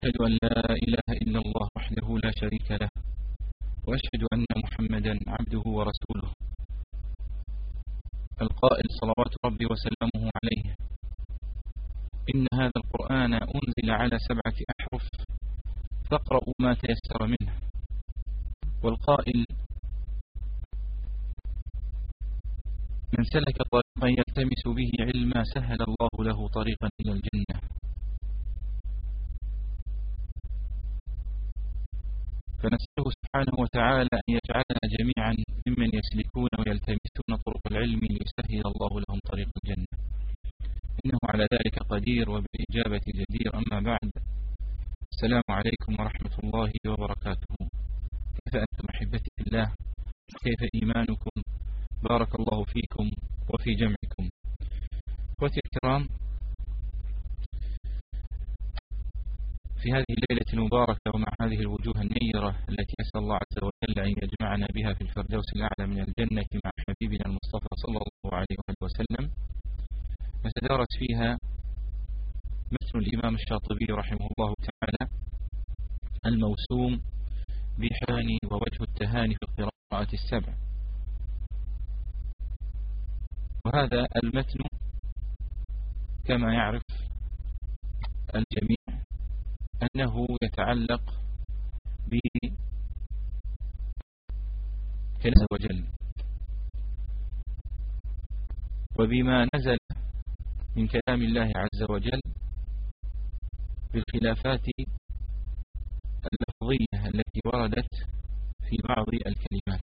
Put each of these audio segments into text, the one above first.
أشهد أن لا إله إلا الله وحده لا شريك له، وأشهد أن محمدا عبده ورسوله، القائل صلوات ربي وسلامه عليه: إن هذا القرآن أنزل على 7 أحرف فاقرأوا ما تيسر منه، والقائل: من سلك طريقا يلتمس به علما سهل الله له طريقا إلى الجنة. فنسأله سبحانه وتعالى أن يجعلنا جميعا ممن يسلكون ويلتمسون طرق العلم ليسهل الله لهم طريق الجنة، إنه على ذلك قدير وبالإجابة جدير. أما بعد، السلام عليكم ورحمة الله وبركاته. كيف أنتم أحبتي في الله؟ كيف إيمانكم؟ بارك الله فيكم وفي جمعكم. أخوتي الكرام، في هذه الليلة المباركة ومع هذه الوجوه النيرة التي أسأل الله عز وجل أن يجمعنا بها في الفردوس الأعلى من الجنة مع حبيبنا المصطفى صلى الله عليه وسلم، نتدارس فيها متن الإمام الشاطبي رحمه الله تعالى الموسوم بحان ووجه التهاني في القراءة 7. وهذا المتن كما يعرف الجميع أنه يتعلق بكلام وجل وبما نزل من كلام الله عز وجل بالخلافات اللفظية التي وردت في بعض الكلمات.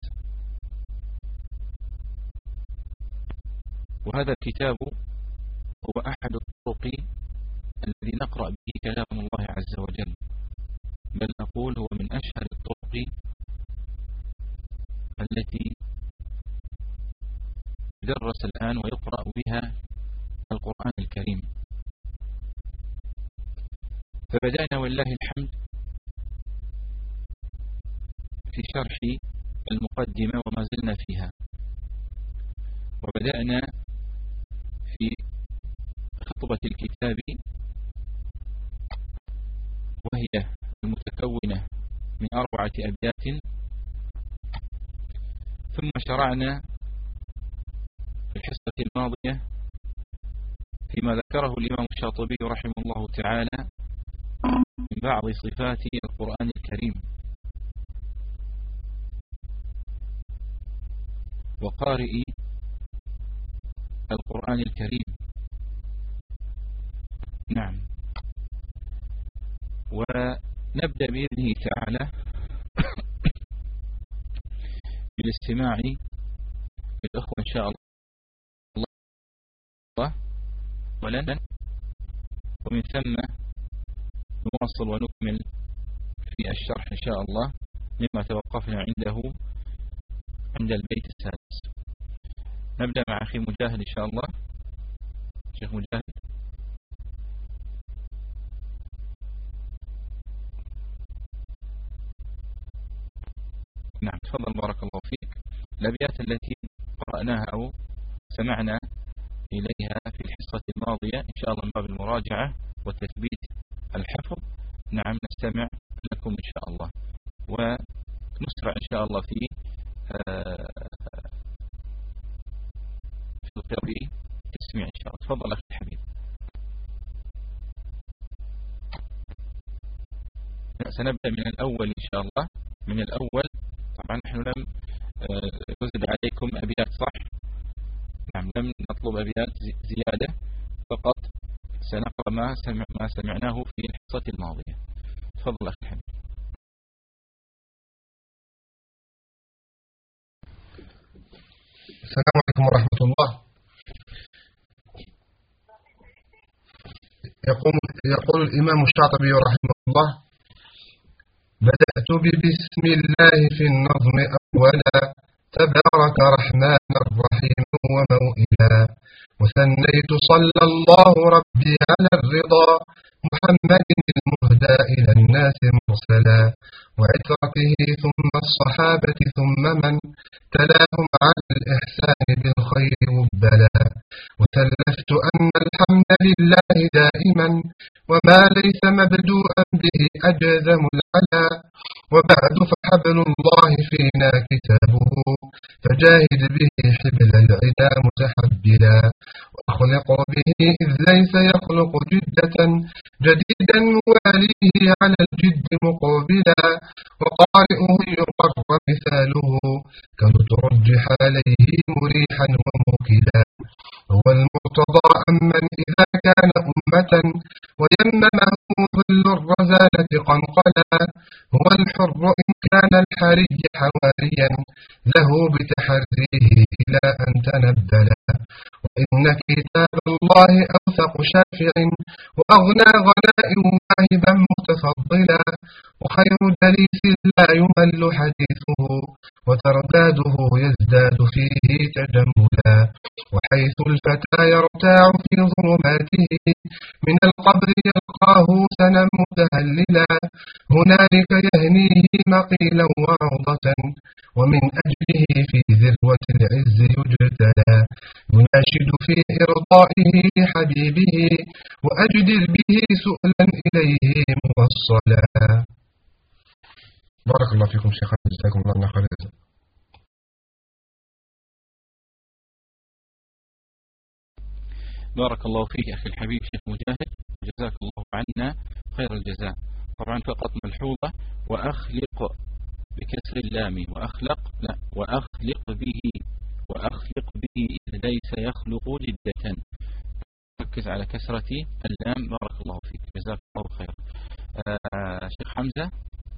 وهذا الكتاب هو أحد الطرق الذي نقرأ به كلام الله عز وجل، بل نقول هو من أشهر الطرق التي يدرس الآن ويقرأ بها القرآن الكريم. فبدأنا والله الحمد في شرح المقدمة وما زلنا فيها، وبدأنا في خطبة الكتاب وهي المتكونة من 4 أبيات، ثم شرعنا في الحصة الماضية فيما ذكره الإمام الشاطبي رحمه الله تعالى من بعض صفات القرآن الكريم وقارئ القرآن الكريم. نعم، ونبدأ بإذنه تعالى بالاستماع للأخوة إن شاء الله ولن، ومن ثم نواصل ونكمل في الشرح إن شاء الله مما توقفنا عنده عند البيت السادس. نبدأ مع أخي مجاهد إن شاء الله. شيخ مجاهد. نعم، تفضل بارك الله فيك. الأبيات التي قرأناها أو سمعنا إليها في الحصة الماضية إن شاء الله من باب المراجعة وتثبيت الحفظ، نعم نستمع لكم إن شاء الله، ونسرع إن شاء الله في القراءة تسميع إن شاء الله. تفضل أخي الحبيب. سنبدأ من الأول إن شاء الله، من الأول. طبعا نحن لم نزد عليكم أبيات، صح؟ نعم، لم نطلب أبيات زيادة، فقط سنقرأ ما سمعناه في الحصة الماضية. تفضل أخي الحبيب. السلام عليكم ورحمة الله. يقول الإمام الشاطبي رحمه الله: بدأت ببسم الله في النظم أولا، تبارك رحمن الرحيم وموئلا، وثنيت صلى الله ربي على الرضا، محمد المهدى إلى الناس مرسلا، وعترته ثم الصحابة ثم من تلاهم على الإحسان بالخير وبلا، وسلفت أن الحمد لله دائما وما ليس مبدوءا به أجزم العلا. وبعد فحبل الله فينا كتابه، فجاهد به حبل العدا متحبلا. وأخلق به إذ ليس يخلق جدة، جديدا مواليه على الجد مقبلا. وقارئه يقر مثاله، كالترجح عليه مريحا وموكلا. هو المرتضى أمن إذا كان أمة، ويممه ظل الرزالة قنقلا. هو الحر إن كان الحري حواريا، له بتحريه إلى أن تنبلا. وإن كتاب الله أوثق شافع، وأغنى غناء واهبا متفضلا. وخير دليس لا يمل حديثه، وترداده يزداد فيه تجملا. وحيث الفتى يرتاع في ظلماته، من القبر يلقاه سنا متهللا. هنالك يهنيه مقيلا وعظة، ومن أجله في ذروة العز يجتلى. يناشد في إرضائه لحبيبه، وأجدر به سؤلا إليه موصلا. بارك الله فيكم شيخنا، جزاكم الله خيرا. بارك الله فيك أخي الحبيب شيخ مجاهد، جزاك الله عنا خير الجزاء. طبعا فقط ملحوظة، وأخلق بكسر اللام، وأخلق به إذ ليس يخلق جدة. ركز على كسرة اللام. بارك الله فيك، جزاك الله خير. شيخ حمزة.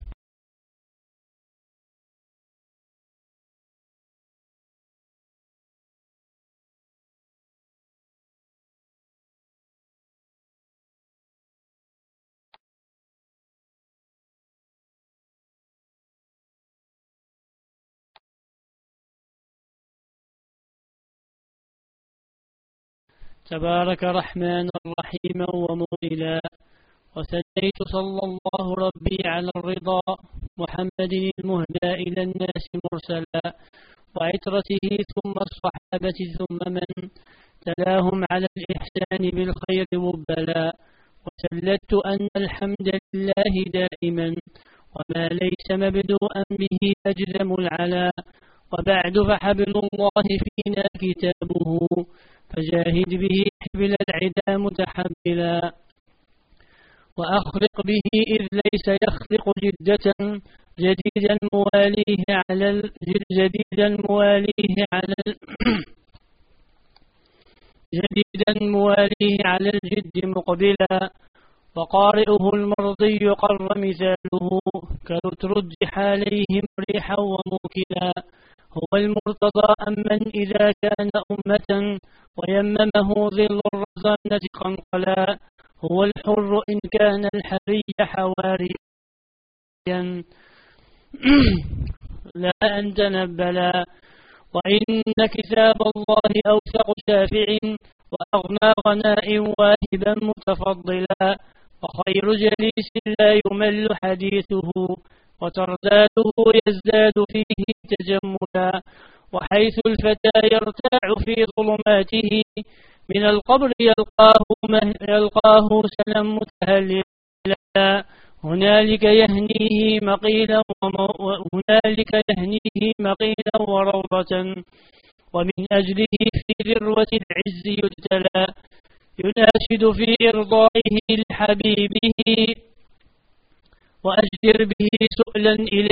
تبارك رحمن رحيما ومؤلا. وثنيت صلى الله ربي على الرضا، محمد المهدى إلى الناس مرسلا. وعترته ثم الصحابة ثم من تلاهم على الإحسان بالخير مبلا. وسلدت أن الحمد لله دائما، وما ليس مبدوءا به أجزم العلا. وبعد فحبل الله فينا كتابه، فجاهد به حبل العدا متحبلا. وأخلق به إذ ليس يخلق جدة، جديدا مواليه على الجد مقبلا. وقارئه المرضي قر مثاله، كالترجح عليهم ريحا وموكلا. هو المرتضى أمن إذا كان أمة، ويممه ظل الرزانة قنقلا. هو الحر إن كان الحري حواريا، لا أن تنبلا. وإن كتاب الله أوثق شافع، وأغنى غناء واهبا متفضلا. وخير جليس لا يمل حديثه، وترداده يزداد فيه تجملا. وحيث الفتى يرتاع في ظلماته، من القبر يلقاه سنا متهللا. هنالك يهنيه مقيلا وروضة، ومن أجله في ذروة العز يجتلى. يناشد في إرضائه لحبيبه، وأجدر به سؤلا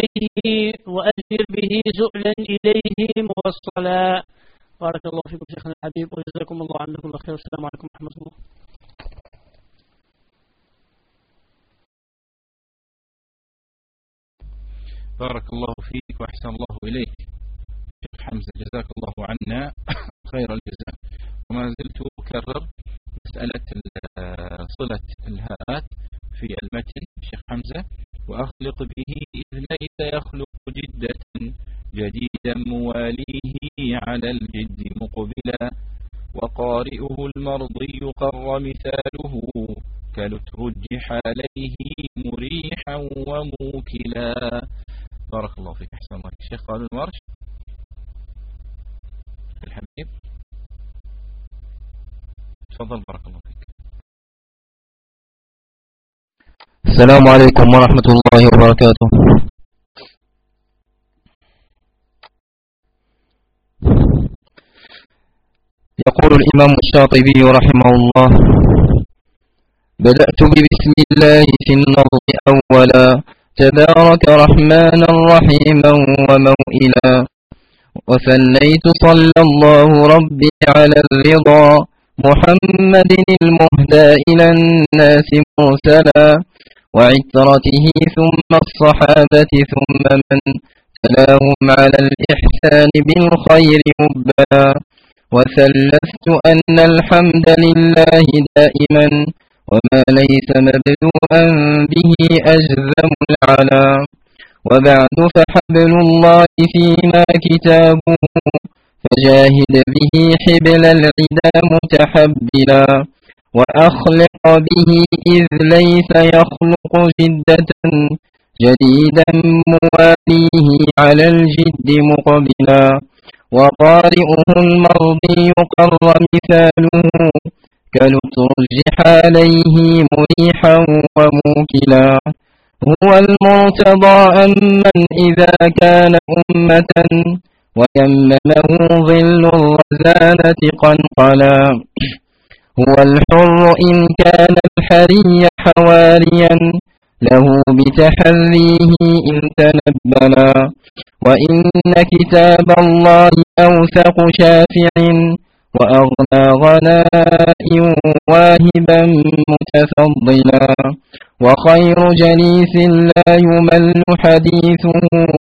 إليه موصلا. بارك الله فيكم شيخنا الحبيب، وجزاكم الله عنا كل خير. السلام عليكم ورحمة الله. بارك الله فيك وأحسن الله إليك شيخ حمزة، جزاك الله عنا خير الجزاء. وما زلت أكرر مسألة صلة الهاءات في المتن شيخ حمزة. وأخلق به إذ ليس يخلق جدة، جديدا مواليه على الجد مقبلا. وقارئه المرضي قر مثاله، كالترجح عليه مريحا وموكلا. بارك الله فيك، أحسن الله. الشيخ قال المرش الحبيب، تفضل. بارك الله فيك. السلام عليكم ورحمة الله وبركاته. يقول الإمام الشاطبي رحمه الله: بدأت ببسم الله في النظم أولا، تبارك رحمانا رحيما وموئلا، وثنيت صلى الله ربي على الرضا، محمد المهدى إلى الناس مرسلا، وعترته ثم الصحابة ثم من تلاهم على الإحسان بالخير مبلا، وثلثت أن الحمد لله دائما، وما ليس مبدوءا به أجزم العلا، وبعد فحبل الله فيما كتابه، فجاهد به حبل العدا متحبلا، وأخلق به إذ ليس يخلق جدة، جديدا مواليه على الجد مقبلا، وقارئه المرضي قر مثاله، كالترجح عليه مريحا وموكلا، هو المرتضى أمن إذا كان أمة، ويممه ظل الرزانة قنقلا، هو الحر إن كان الحري حواريا، له بتحريه إن تنبلا، وإن كتاب الله أوثق شافع، وأغنى غناء واهبا متفضلا، وخير جليس لا يمل حديثه،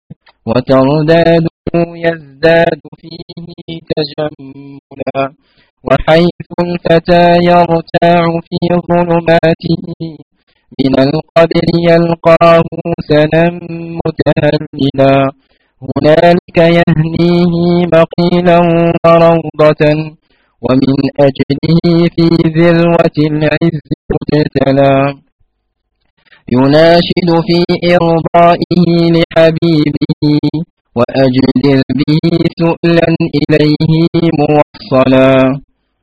وترداده يزداد فيه تجملا، وحيث الفتى يرتاع في ظلماته، من القبر يلقاه سنا متهللا، هنالك يهنيه مقيلا وروضة، ومن أجله في ذروة العز مبتلى، يناشد في إرضائه لحبيبه، وأجدر به سؤلا إليه موصلا.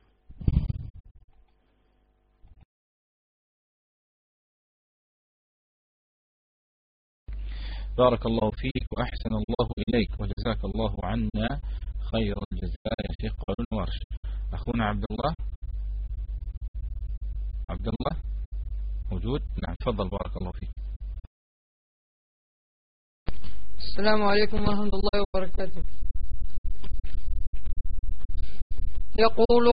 بارك الله فيك وأحسن الله إليك وجزاك الله عنا خير الجزاء يا شيخ قارون ورش. أخونا عبد الله موجود؟ نعم تفضل بارك الله فيك. السلام عليكم ورحمة الله وبركاته. يقول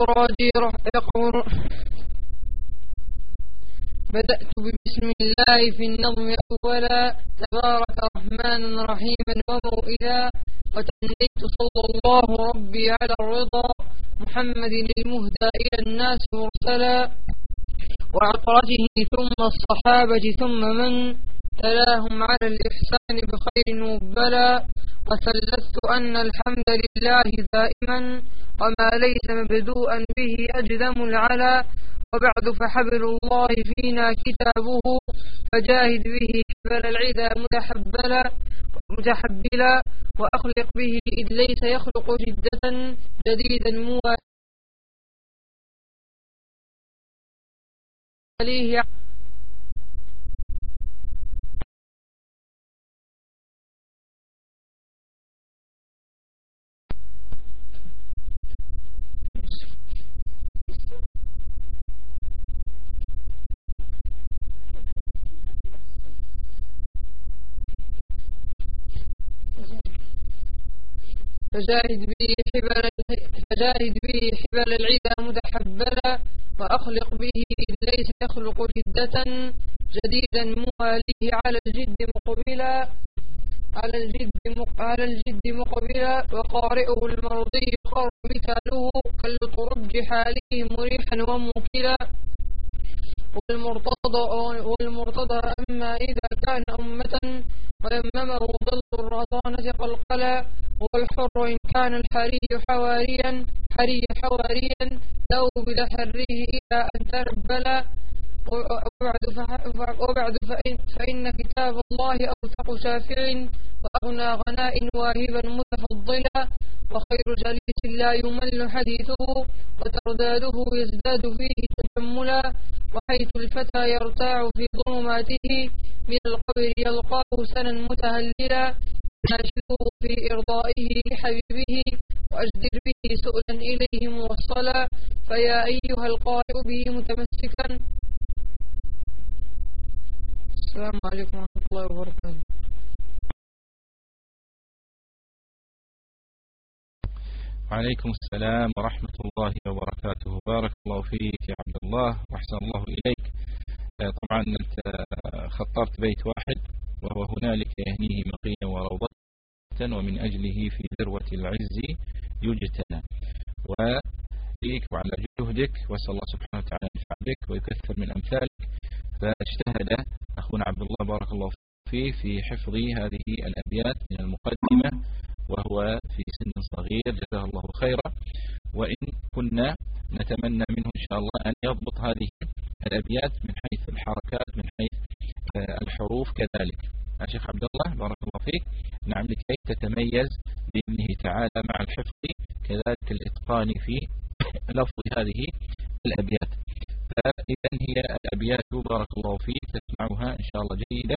بدأت ببسم الله في النظم أولا، تبارك رحمانا رحيما وموئلا، وتنيت صلى الله ربي على الرضا، محمد المهدى إلى الناس مرسلا، وعطرته ثم الصحابة ثم من تلاهم على الإحسان بخير مبلا، وثلثت أن الحمد لله دائما، وما ليس مبدوءا به أجزم العلا، وبعد فحبل الله فينا كتابه، فجاهد به حبل العدا متحبلا، وأخلق به إذ ليس يخلق جدة، جديدا مواليه فجاهد به حبل العدا متحبلا، وأخلق به إذ ليس يخلق جدة، جديدا مواليه على الجد مقبلا، وقارئه المرضي قر مثاله، كالترجح عليه مريحا وموكلا، والمرتضى أما إذا كان أمة، ويممه ظل الرضانة قلقلا، والحر إن كان الحري حواريا لو بتحريه إلى أن تنبلا، وبعد فإن كتاب الله أوثق شافع، وأغنى غناء واهبا متفضلا، وخير جليس لا يمل حديثه، وترداده يزداد فيه تجملا، وحيث الفتى يرتاع في ظلماته من القبر يلقاه سنا متهللا، ناشده في إرضائه لحبيبه، وأجدر به سؤلا إليه موصلا، فيا أيها القارئ به متمسكا. السلام عليكم ورحمة الله وبركاته. وعليكم السلام ورحمة الله وبركاته. بارك الله فيك يا عبد الله وأحسن الله إليك. طبعا أنت خطرت بيت واحد وهو هنالك يهنيه مقيلا وروضة، ومن أجله في ذروة العز يجتنى. وفيك وعلى جهدك، وأسأل الله سبحانه وتعالى ينفع بك ويكثر من أمثالك. فاجتهد أخونا عبد الله بارك الله فيه في حفظ هذه الأبيات من المقدمة وهو في سن صغير، جزاه الله خيرا. وإن كنا نتمنى منه إن شاء الله أن يضبط هذه الأبيات من حيث الحركات، من حيث الحروف كذلك. يا شيخ عبد الله بارك الله فيك، نعم، لكي تتميز بإذنه تعالى مع الحفظ كذلك الإتقان في لفظ هذه الأبيات. فإذا هي الأبيات بارك الله فيك تسمعها إن شاء الله جيدا.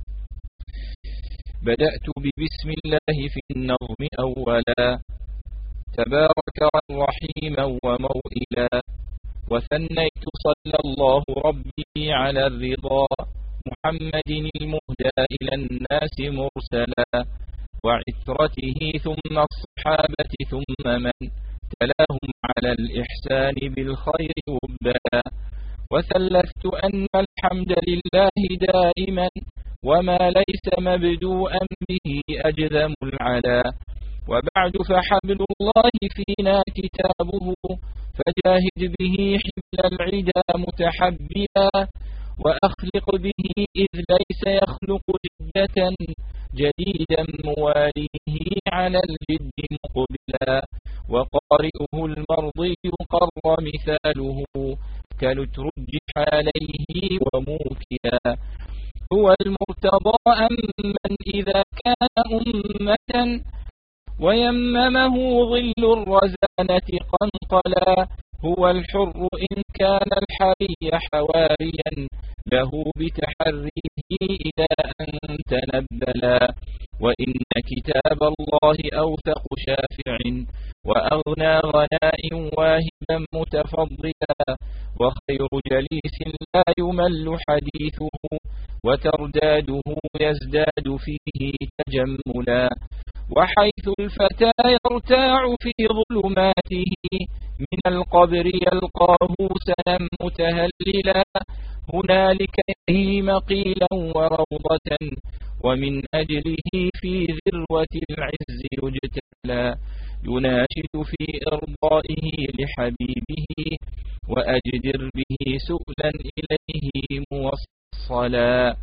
بدأت ببسم الله في النظم أولا، تبارك رحيما وموئلا، وثنيت صلى الله ربي على الرضا، محمد المهدى إلى الناس مرسلا، وعترته ثم الصحابة ثم من تلاهم على الإحسان بالخير وبلا، وثلثت أن الحمد لله دائما، وما ليس مبدوءا به أجذم العلا، وبعد فحبل الله فينا كتابه، فجاهد به حبل العدا متحبلا، وأخلق به إذ ليس يخلق جدة، جديدا مواليه على الجد مقبلا، وقارئه المرضي قر مثاله، كالترجح عليه وموكلا، هو المرتضى أمن إذا كان أمة، ويممه ظل الرزانة قنقلا، هو الحر إن كان الحري حواريا، له بتحريه إلى أن تنبلا، وإن كتاب الله أوثق شافع، وأغنى غناء واهبا متفضلا، وخير جليس لا يمل حديثه، وترداده يزداد فيه تجملا، وحيث الفتى يرتاع في ظلماته من القبر يلقاه سنا متهللا، هنالك يهيم قيلا وروضة، ومن أجله في ذروة العز يجتلى، يناشد في إرضائه لحبيبه، وأجدر به سؤلا إليه موصلا.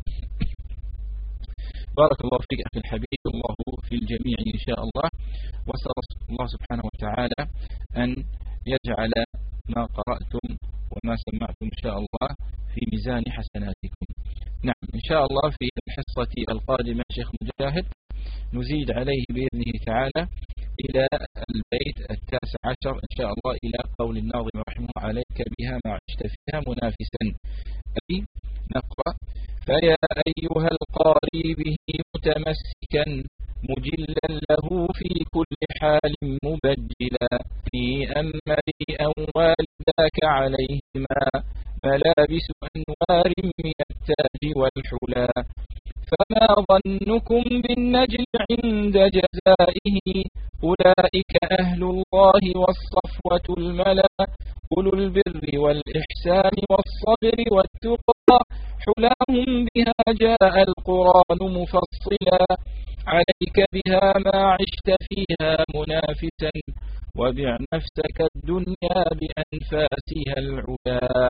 بارك الله فيك أخي الحبيب، الله في الجميع إن شاء الله. وأسأل الله سبحانه وتعالى أن يجعل ما قرأتم وما سمعتم إن شاء الله في ميزان حسناتكم. نعم، إن شاء الله في الحصة القادمة شيخ مجاهد نزيد عليه بإذنه تعالى إلى البيت 19 إن شاء الله، إلى قول الناظم رحمه: عليك بها ما عشت فيها منافسا. أي نقرأ: فيا أيها القاري به متمسكا، مجلا له في كل حال مبجلا، في أمري والداك عليهما ملابس أنوار من التاج والحلا، فما ظنكم بالنجل عند جزائه، أولئك أهل الله والصفوة الملا، أولو البر والإحسان والصبر والتقى، حلاهم بها جاء القرآن مفصلا، عليك بها ما عشت فيها منافسا، وبع نفسك الدنيا بأنفاسها العلا.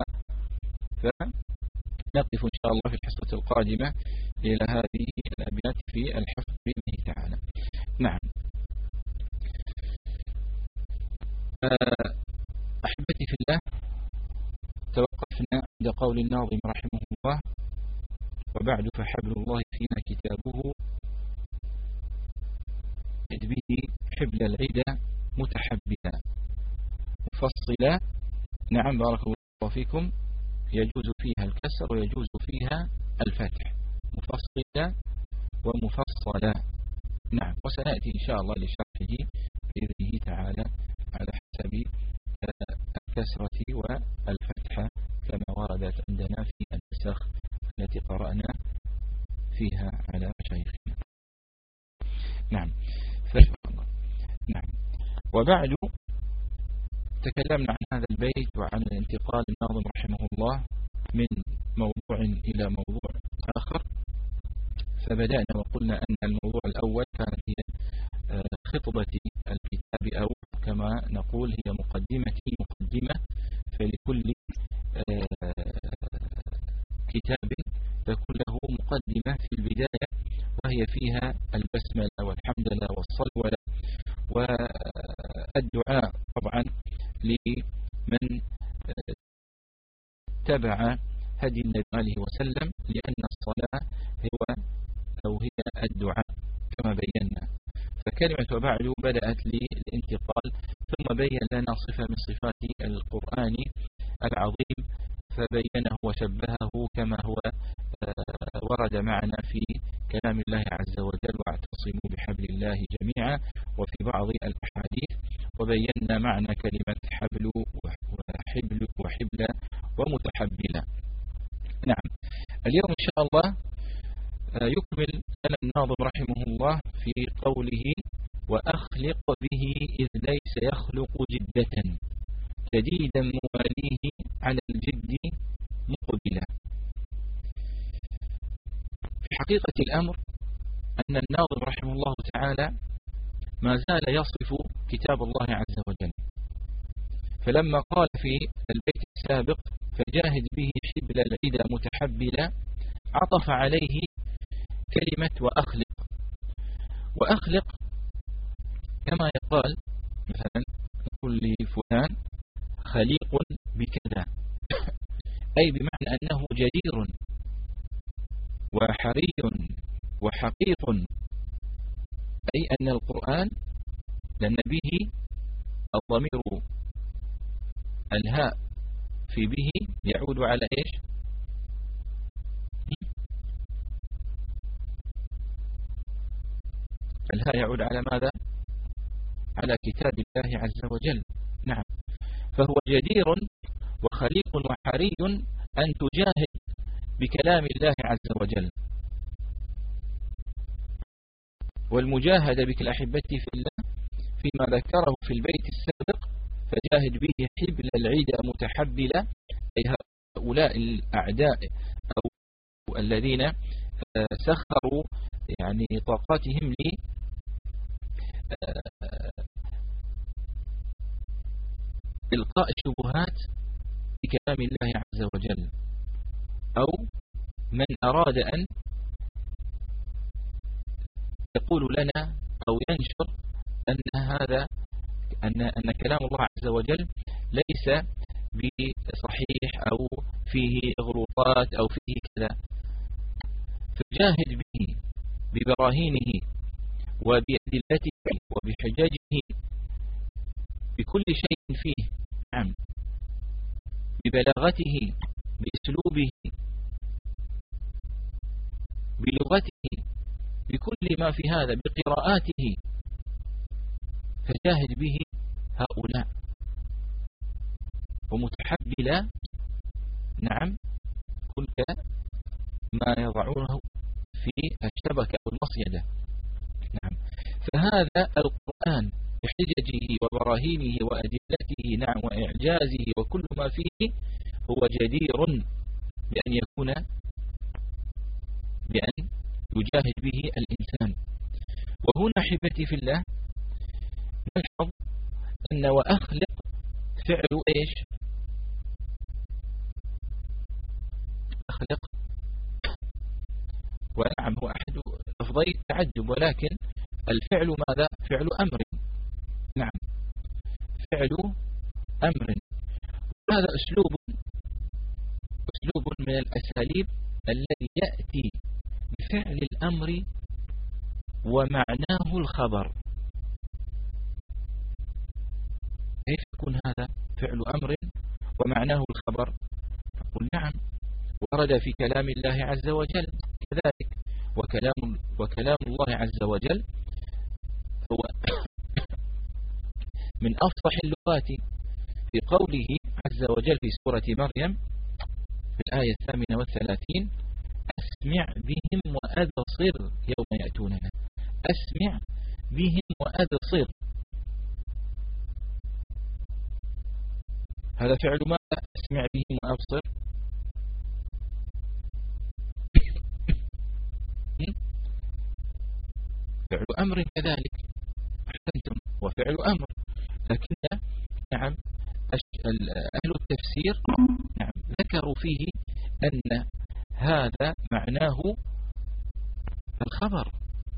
فنقف إن شاء الله في الحصة القادمة إلى هذه الأبيات في الحفظ بإذنه تعالى. نعم، أحبتي في الله، توقفنا عند قول الناظم رحمه الله: وبعد فحبل الله فينا كتابه، به حبل العدى متحبلا. مفصلا، نعم بارك الله فيكم، يجوز فيها الكسر ويجوز فيها الفتح، مفصلا ومفصلا. نعم، وسنأتي إن شاء الله لشرحه بإذنه تعالى على حسب الكسرة والفتحة كما وردت عندنا في النسخ التي قرأنا فيها على مشايخنا. نعم. نعم. وبعد تكلمنا عن هذا البيت وعن الانتقال الناظم رحمه الله من موضوع إلى موضوع آخر. فبدأنا وقلنا أن الموضوع الأول كانت هي خطبة الكتاب، أو كما نقول هي مقدمة. فلكل كتاب تكون له مقدمة في البداية، وهي فيها البسملة والحمدلله والصلوة والدعاء طبعا لمن تبع هدي النبي عليه وسلم، لأن الصلاة هي الدعاء كما بينا. فكلمة وبعد بدأت للانتقال، ثم بين لنا صفة من صفات القرآن العظيم فبينه وشبهه كما هو ورد معنا في كلام الله عز وجل: واعتصموا بحبل الله جميعا، وفي بعض الأحاديث. وبينا معنى كلمة حبل وحبل ومتحبلة. نعم، اليوم إن شاء الله يكمل لنا الناظم رحمه الله في قوله: وأخلق به إذ ليس يخلق جدة، جديدا مواليه على الجد مقبلا. في حقيقة الأمر أن الناظم رحمه الله تعالى ما زال يصف كتاب الله عز وجل، فلما قال في البيت السابق: فجاهد به حبل العدى متحبلا، عطف عليه كلمة وأخلق كما يقال مثلا نقول لفلان خليق بكذا، أي بمعنى أنه جدير وحري وحقيق، أي أن القرآن لأن به الضمير الهاء في به يعود على إيش؟ الهاء يعود على ماذا؟ على كتاب الله عز وجل. نعم، فهو جدير وخليق وحري أن تجاهد بكلام الله عز وجل. والمجاهدة بك الأحبتي في الله فيما ذكره في البيت السابق: فجاهد به حبل العدى متحبلا، أي هؤلاء الأعداء أو الذين سخروا يعني طاقاتهم إلقاء الشبهات بكلام الله عز وجل، أو من أراد أن يقول لنا أو ينشر أن كلام الله عز وجل ليس بصحيح أو فيه غلطات أو فيه كذا. فجاهد به ببراهينه وبأدلته وبحججه بكل شيء فيه، نعم، ببلاغته بأسلوبه بلغته بكل ما في هذا بقراءاته، فجاهد به هؤلاء ومتحبلا، نعم، كل ما يضعونه في الشبكة أو المصيدة. نعم، فهذا القرآن بحججه وبراهينه وأدلته، نعم، وإعجازه وكل ما فيه هو جدير بأن يجاهد به الإنسان. وهنا حبتي في الله نلحظ أن وأخلق فعل إيش؟ أخلق، ونعم هو أحد أفضل التعجب، ولكن الفعل ماذا؟ فعل أمر، نعم، فعل أمر. هذا أسلوب من الأساليب الذي يأتي بفعل الأمر ومعناه الخبر، يكون هذا فعل أمر ومعناه الخبر؟ نقول نعم، ورد في كلام الله عز وجل كذلك. وكلام الله عز وجل هو من أفصح اللغات، في قوله عز وجل في سورة مريم في الآية 38: أسمع بهم وأبصر يوم يأتوننا. أسمع بهم وأبصر، هذا فعل ماذا؟ أسمع بهم وأبصر. فعل أمر كذلك، أحسنتم، وفعل أمر. لكن نعم أهل التفسير نعم ذكروا فيه أن هذا معناه الخبر،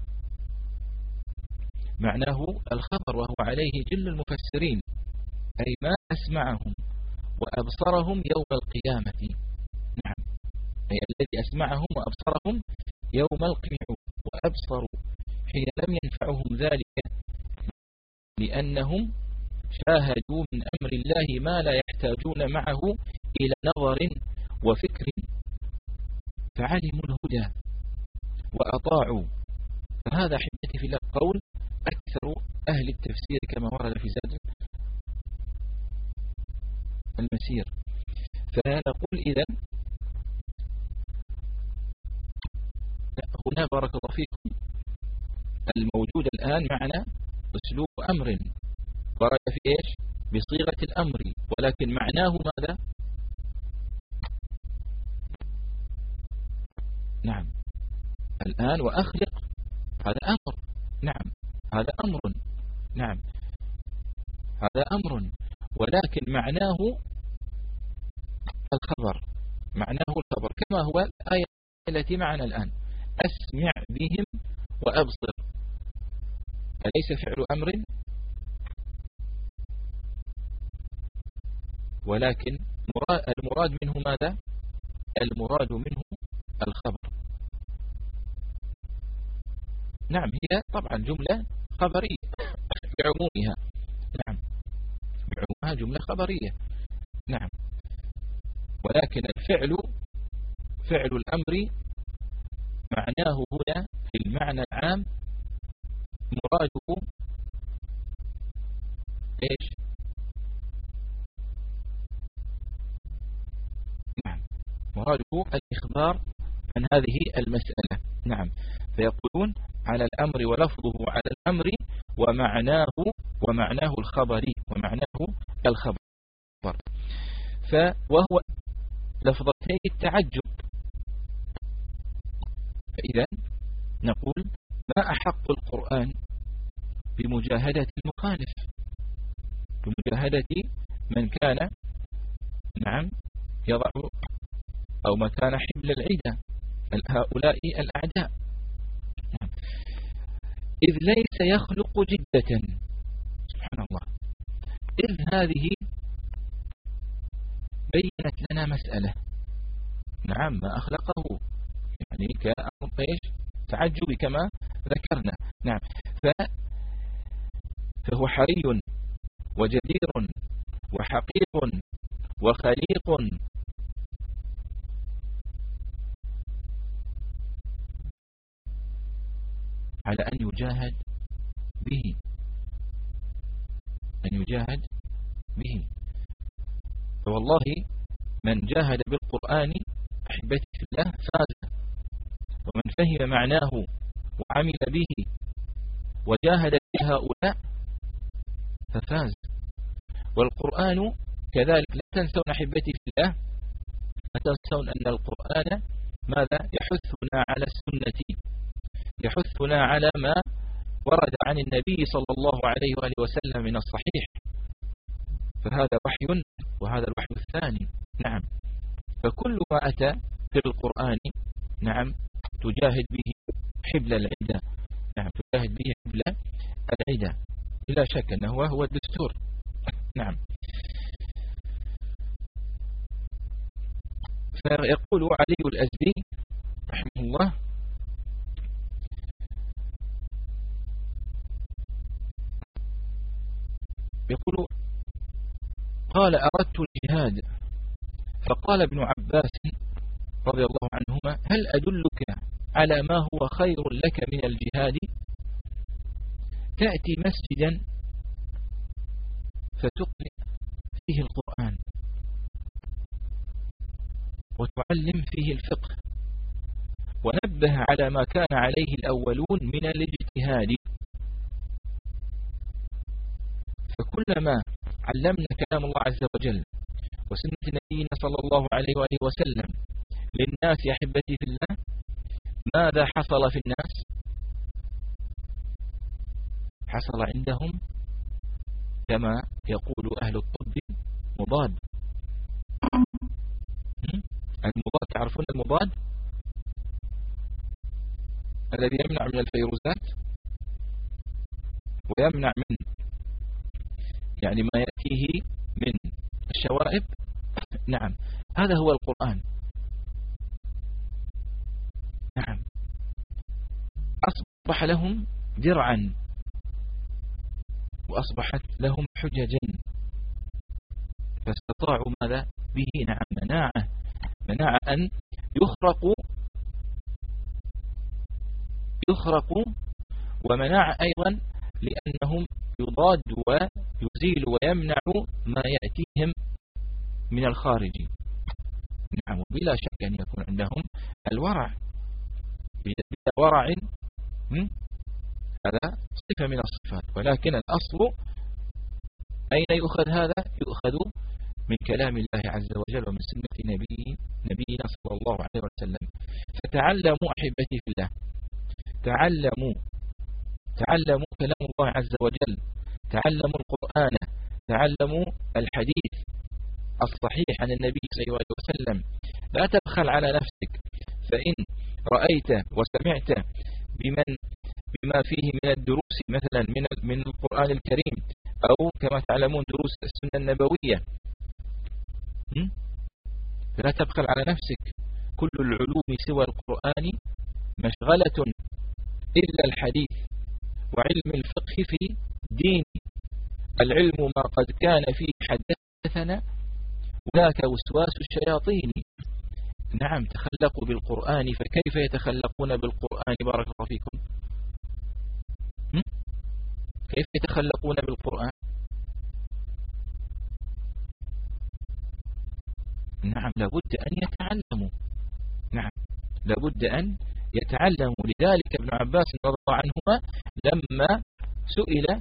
معناه الخبر، وهو عليه جل المفسرين، أي ما أسمعهم وأبصرهم يوم القيامة. نعم، أي الذي أسمعهم وأبصرهم يوم القيامة، وأبصروا حين لم ينفعهم ذلك لأنهم شاهدوا من أمر الله ما لا يحتاجون معه إلى نظر وفكر، فعلموا الهدى وأطاعوا. فهذا حدث في القول أكثر أهل التفسير كما ورد في زاد المسير. فنقول إذن هنا بارك الله فيكم الموجود الآن معنا أسلوب أمر ورد في إيش؟ بصيغة الأمر، ولكن معناه ماذا؟ نعم الآن وأخلق، هذا أمر، نعم هذا أمر، نعم هذا أمر، ولكن معناه الخبر، معناه الخبر كما هو الآية التي معنا الآن: أسمع بهم وأبصر. أليس فعل أمر؟ ولكن المراد منه ماذا؟ المراد منه الخبر. نعم هي طبعا جملة خبرية بعمومها، نعم بعمومها جملة خبرية، نعم، ولكن الفعل فعل الأمر معناه هنا في المعنى العام مراده إيش؟ نعم مراده الإخبار عن هذه المسألة. نعم فيقولون على الأمر ولفظه على الأمر ومعناه الخبري، ومعناه الخبر. وهو لفظتي التعجب. فإذا نقول ما أحق القرآن بمجاهدة المخالف، بمجاهدة من كان نعم يضع أو ما كان حبل العدى، هؤلاء الأعداء، نعم. إذ ليس يخلق جدة، سبحان الله، إذ هذه بينت لنا مسألة، نعم ما أخلقه يعني كأمر إيش؟ تعجب كما ذكرنا، نعم. فهو حري وجدير وحقيق وخليق على أن يجاهد به، أن يجاهد به. فوالله من جاهد بالقرآن أحبتي في الله فاز، ومن فهم معناه وعمل به وجاهد به هؤلاء ففاز. والقرآن كذلك لا تنسون أحبتي في الله، لا تنسون أن القرآن ماذا؟ يحثنا على السنة، يحثنا على ما ورد عن النبي صلى الله عليه وآله وسلم من الصحيح. فهذا وحي وهذا الوحي الثاني، نعم. فكل ما أتى في القرآن نعم تجاهد به حبل العدى، نعم تجاهد به حبل العدى بلا شك أنه هو الدستور، نعم. فيقول علي الأزدي رحمه الله: يقول قال أردت الجهاد، فقال ابن عباس رضي الله عنهما هل أدلك على ما هو خير لك من الجهاد؟ تأتي مسجدا فتقرأ فيه القرآن وتعلم فيه الفقه، ونبه على ما كان عليه الأولون من الاجتهاد. فكلما علمنا كلام الله عز وجل وسنة نبينا صلى الله عليه وآله وسلم للناس يا أحبتي في الله، ماذا حصل في الناس؟ حصل عندهم كما يقول أهل الطب مضاد. المضاد، تعرفون المضاد الذي يمنع من الفيروسات ويمنع من يعني ما يأتيه من الشوائب. نعم، هذا هو القرآن. نعم، أصبح لهم درعا وأصبحت لهم حججا، فاستطاعوا ماذا به؟ نعم، مناعة أن يخرقوا، ومناعة أيضا لأنهم يضاد ويزيل ويمنع ما يأتيهم من الخارج. نعم، وبلا شك أن يكون عندهم الورع. بلا ورع هذا صفة من الصفات، ولكن الأصل أين يؤخذ هذا؟ يؤخذ من كلام الله عز وجل ومن سنة نبينا صلى الله عليه وسلم. فتعلموا أحبتي في الله، تعلموا كلام الله عز وجل، تعلموا القرآن، تعلموا الحديث الصحيح عن النبي صلى الله عليه وسلم. لا تبخل على نفسك، فإن رأيت وسمعت بما فيه من الدروس مثلا من القرآن الكريم، أو كما تعلمون دروس السنة النبوية، فلا تبخل على نفسك. كل العلوم سوى القرآن مشغلة إلا الحديث وعلم الفقه في دين. العلم ما قد كان فيه حدثنا، هناك وسواس الشياطين. نعم، تخلقوا بالقرآن، فكيف يتخلقون بالقرآن؟ بارك الله فيكم. كيف يتخلقون بالقرآن؟ نعم، لابد أن يتعلموا. نعم، لابد أن يتعلموا. لذلك ابن عباس رضي الله عنهما لما سئل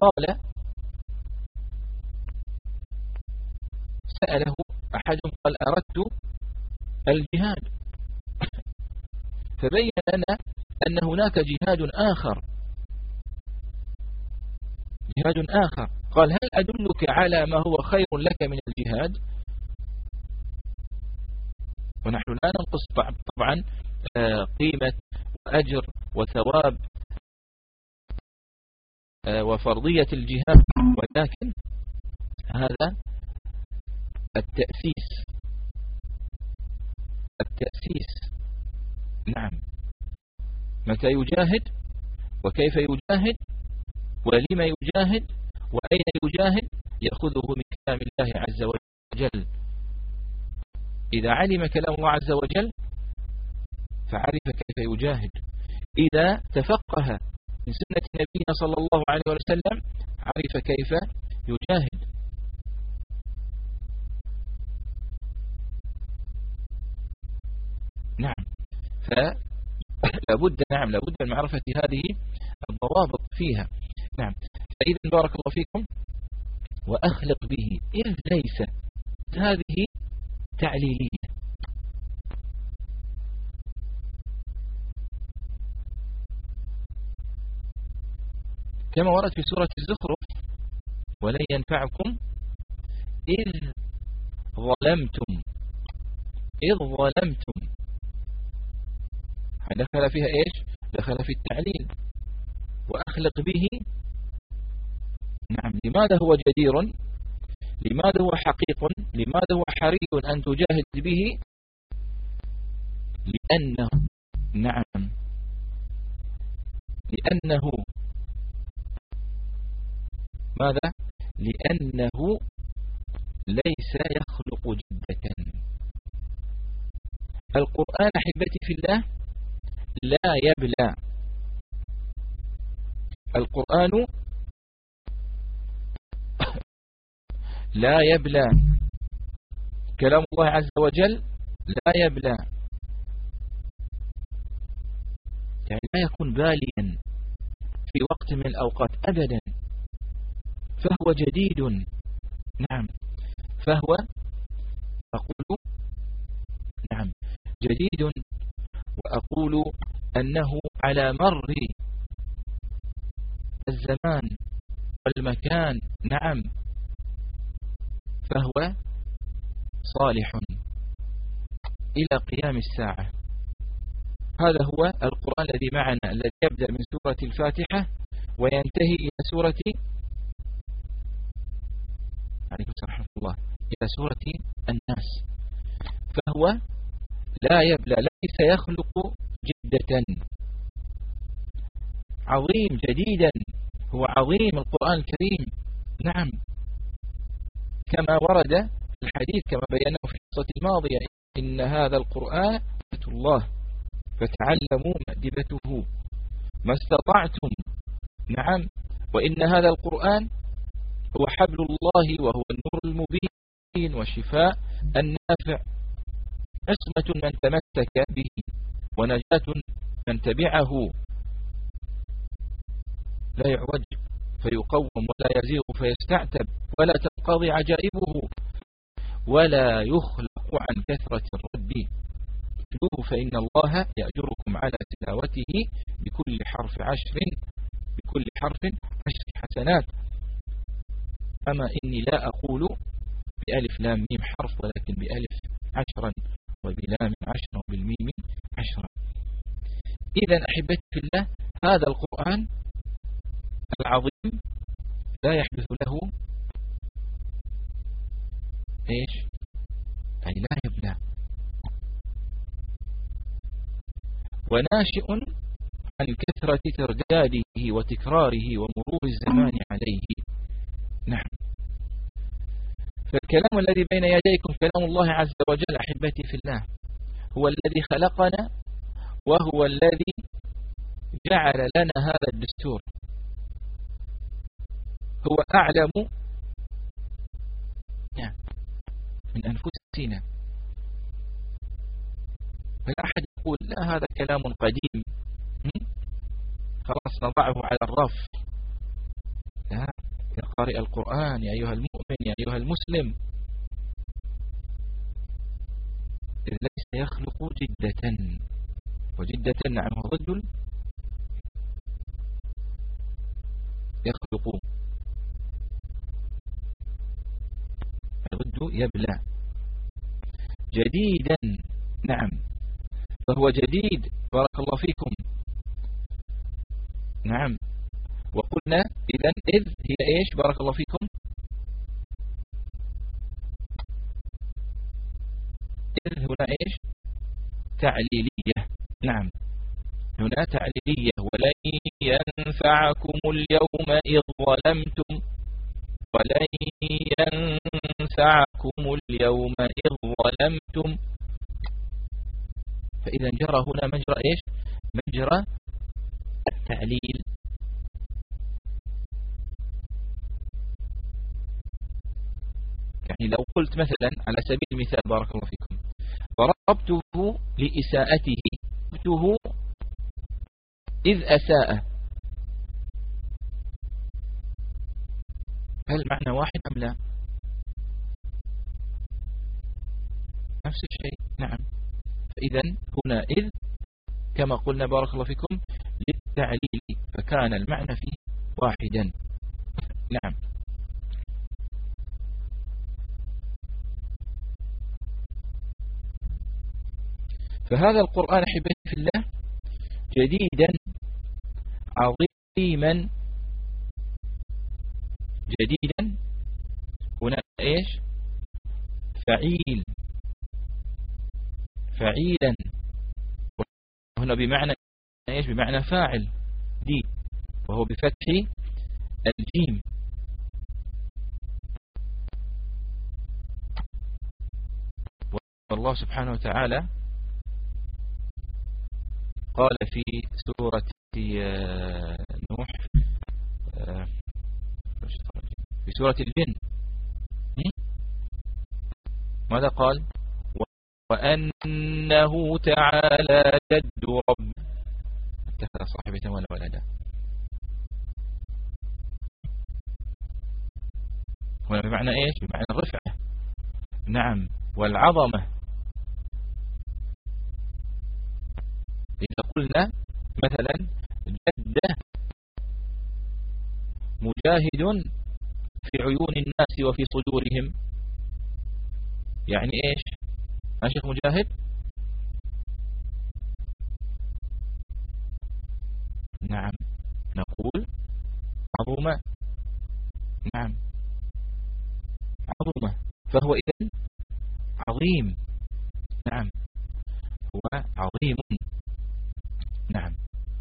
سأله أحدهم قال أردت الجهاد، فبين لنا أن هناك جهاد آخر. قال هل أدلك على ما هو خير لك من الجهاد؟ ونحن لا ننقص طبعا قيمة وأجر وثواب وفرضية الجهاد، ولكن هذا التأسيس. نعم، متى يجاهد وكيف يجاهد ولما يجاهد وأين يجاهد يأخذه من كلام الله عز وجل. إذا علم كلام الله عز وجل فعرف كيف يجاهد. إذا تفقه من سنة نبينا صلى الله عليه وسلم عرف كيف يجاهد. نعم، لابد من معرفة هذه الضوابط فيها. نعم، فإذا بارك الله فيكم وأخلق به، إذ ليس هذه تعليلية. كما ورد في سورة الزخرف ولن ينفعكم إذ ظلمتم. دخل فيها إيش؟ دخل في التعليل. وأخلق به، نعم، لماذا هو جدير؟ لماذا هو حقيق؟ لماذا هو حري أن تجاهد به؟ لأنه ماذا؟ لأنه ليس يخلق جدة. القرآن أحبتي في الله لا يبلى. القرآن لا يبلى، كلام الله عز وجل لا يبلى، يعني لا يكون باليا في وقت من الأوقات أبدا، فهو جديد. نعم، فهو أقول نعم جديد، وأقول أنه على مر الزمان والمكان نعم فهو صالح إلى قيام الساعة. هذا هو القرآن الذي معنا، الذي يبدأ من سورة الفاتحة وينتهي إلى سورة عليكم ورحمة الله إلى سورة الناس، فهو لا يبلى، ليس يخلق جدة، عظيم جديدا، هو عظيم القرآن الكريم. نعم، كما ورد الحديث كما بيناه في القصة الماضية: إن هذا القرآن آية الله فتعلموا مأدبته ما استطعتم. نعم، وإن هذا القرآن هو حبل الله وهو النور المبين والشفاء النافع، عصمة من تمسك به ونجاة من تبعه، لا يعوج فيقوم ولا يزيغ فيستعتب ولا تنقضي عجائبه ولا يخلق عن كثرة الرد. اتلوه فإن الله يأجركم على تلاوته بكل حرف 10 حسنات. أما إني لا أقول بألف لام ميم حرف، ولكن بألف 10 وبلام 10 وبالميم 10. إذن أحبتي في الله، هذا القرآن العظيم لا يحدث له إيش؟ أي لا يبلى، وناشئ عن كثرة ترداده وتكراره ومرور الزمان عليه. نعم، فالكلام الذي بين يديكم كلام الله عز وجل أحبتي في الله، هو الذي خلقنا وهو الذي جعل لنا هذا الدستور، هو أعلم من أنفسنا. فلا أحد يقول لا هذا كلام قديم خلاص نضعه على الرف. لا، يا قارئ القرآن، يا أيها المؤمن، يا أيها المسلم، إذ ليس يخلق جدة، وجدة نعم هو رجل يخلق، الرد يبلى، جديدا. نعم، فهو جديد، بارك الله فيكم. نعم، وقلنا إذن إذ هي إيش؟ بارك الله فيكم. إذ هنا إيش؟ تعليلية. نعم، هنا تعليلية. ولن ينفعكم اليوم إذ ظلمتم، ولن ينفعكم اليوم إذ ظلمتم. فإذا جرى هنا مجرى إيش؟ مجرى التعليل. يعني لو قلت مثلا على سبيل المثال بارك الله فيكم: ضربته لإساءته، ضربته إذ أساء، هل معنى واحد أم لا؟ نفس الشيء. نعم، فإذا هنا إذ كما قلنا بارك الله فيكم للتعليل، فكان المعنى فيه واحدا. نعم، فهذا القرآن أحبتي في الله جديدا عظيما، جديدا هنا إيش؟ فعيل، فعيلا، هنا بمعنى إيش؟ بمعنى فاعل دي، وهو بفتح الجيم. فالله سبحانه وتعالى قال في سورة نوح في سورة الجن ماذا قال؟ وأنه تعالى جد رب اتخذ صاحبة ولا ولدا. هنا بمعنى ايش؟ بمعنى الرفعة، نعم، والعظمة. إذا قلنا مثلا جد مجاهد في عيون الناس وفي صدورهم، يعني ايش يا شيخ مجاهد؟ نعم، نقول عظمة، نعم عظمة، فهو إذن عظيم، نعم هو عظيم، نعم،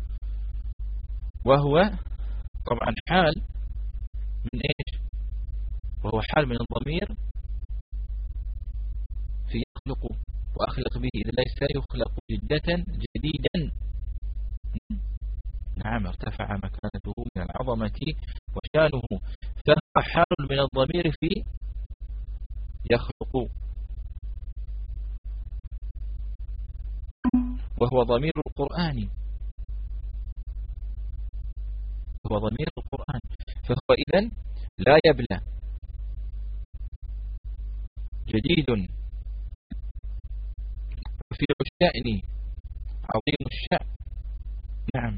وهو طبعا حال من ايش؟ وهو حال من الضمير في يخلق وأخلق به، إذا ليس يخلق جدة جديدا، نعم ارتفع مكانته من العظمة وشانه، فهو حال من الضمير في يخلق، وهو ضمير القرآن، هو ضمير القرآن، فهو إذن لا يبلى، جديد، رفيع الشأن، عظيم الشأن، نعم.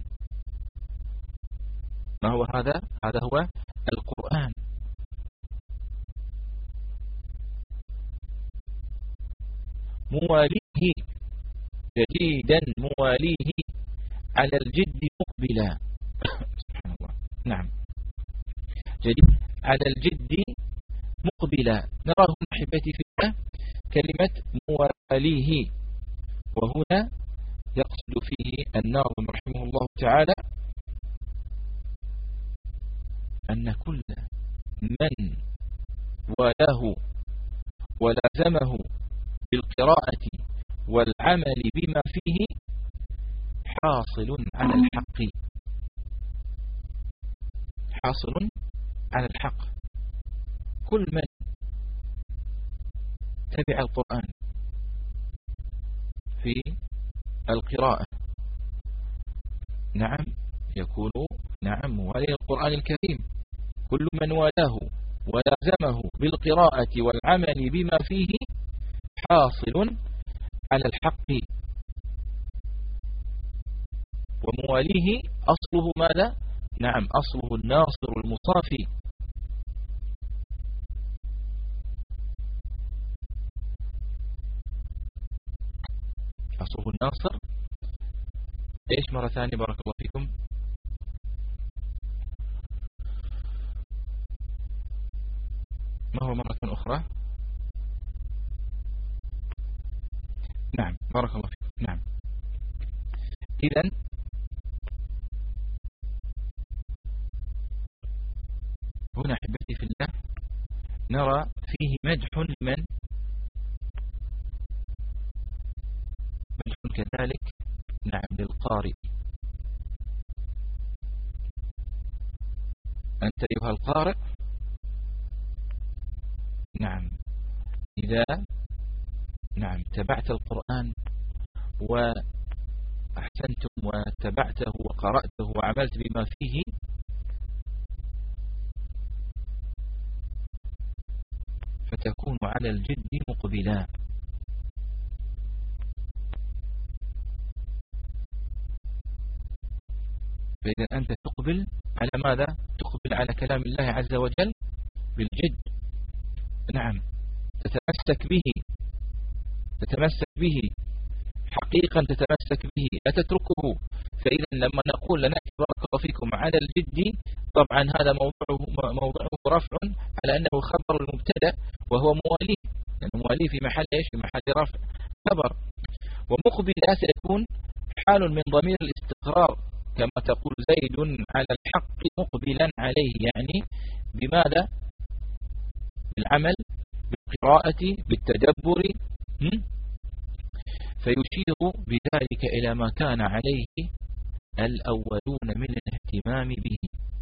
ما هو هذا؟ هذا هو القرآن. مواليه جديدا، مواليه على الجد مقبلا، سبحان الله، نعم، جديد على الجد مقبلا. نراه أحبتي في الله كلمة مواليه، وهنا يقصد فيه الناظم رحمه الله تعالى أن كل من والاه ولازمه بالقراءة والعمل بما فيه حاصل على الحق، حاصل على الحق. كل من تبع القرآن في القراءة، نعم يكون نعم موالي القرآن الكريم. كل من والاه ولازمه بالقراءة والعمل بما فيه حاصل على الحق. ومواليه أصله ماذا؟ نعم أصله الناصر المصافي. أصله الناصر إيش مرة ثانية بارك الله فيكم؟ ما هو مرة أخرى؟ نعم بارك الله فيكم، نعم. إذن هنا أحبتي في الله نرى فيه مدح لمن؟ مدح كذلك نعم للقارئ. أنت أيها القارئ، نعم إذا نعم تبعت القرآن وأحسنتم وتبعته وقرأته وعملت بما فيه فتكون على الجد مقبلا. فإذا أنت تقبل على ماذا؟ تقبل على كلام الله عز وجل بالجد، نعم تتمسك به، تتمسك به حقيقا، تتمسك به لا تتركه. فإذا لما نقول لنأتي بارك الله فيكم على الجد، طبعا هذا موضعه رفع على أنه خبر المبتدأ وهو مواليه، يعني مواليه في محل إيش؟ في محل رفع خبر. ومقبل سيكون حال من ضمير الاستقرار، كما تقول زيد على الحق مقبلا عليه، يعني بماذا؟ بالعمل، بالقراءة، بالتدبر، فيشير بذلك إلى ما كان عليه الأولون من الاهتمام به.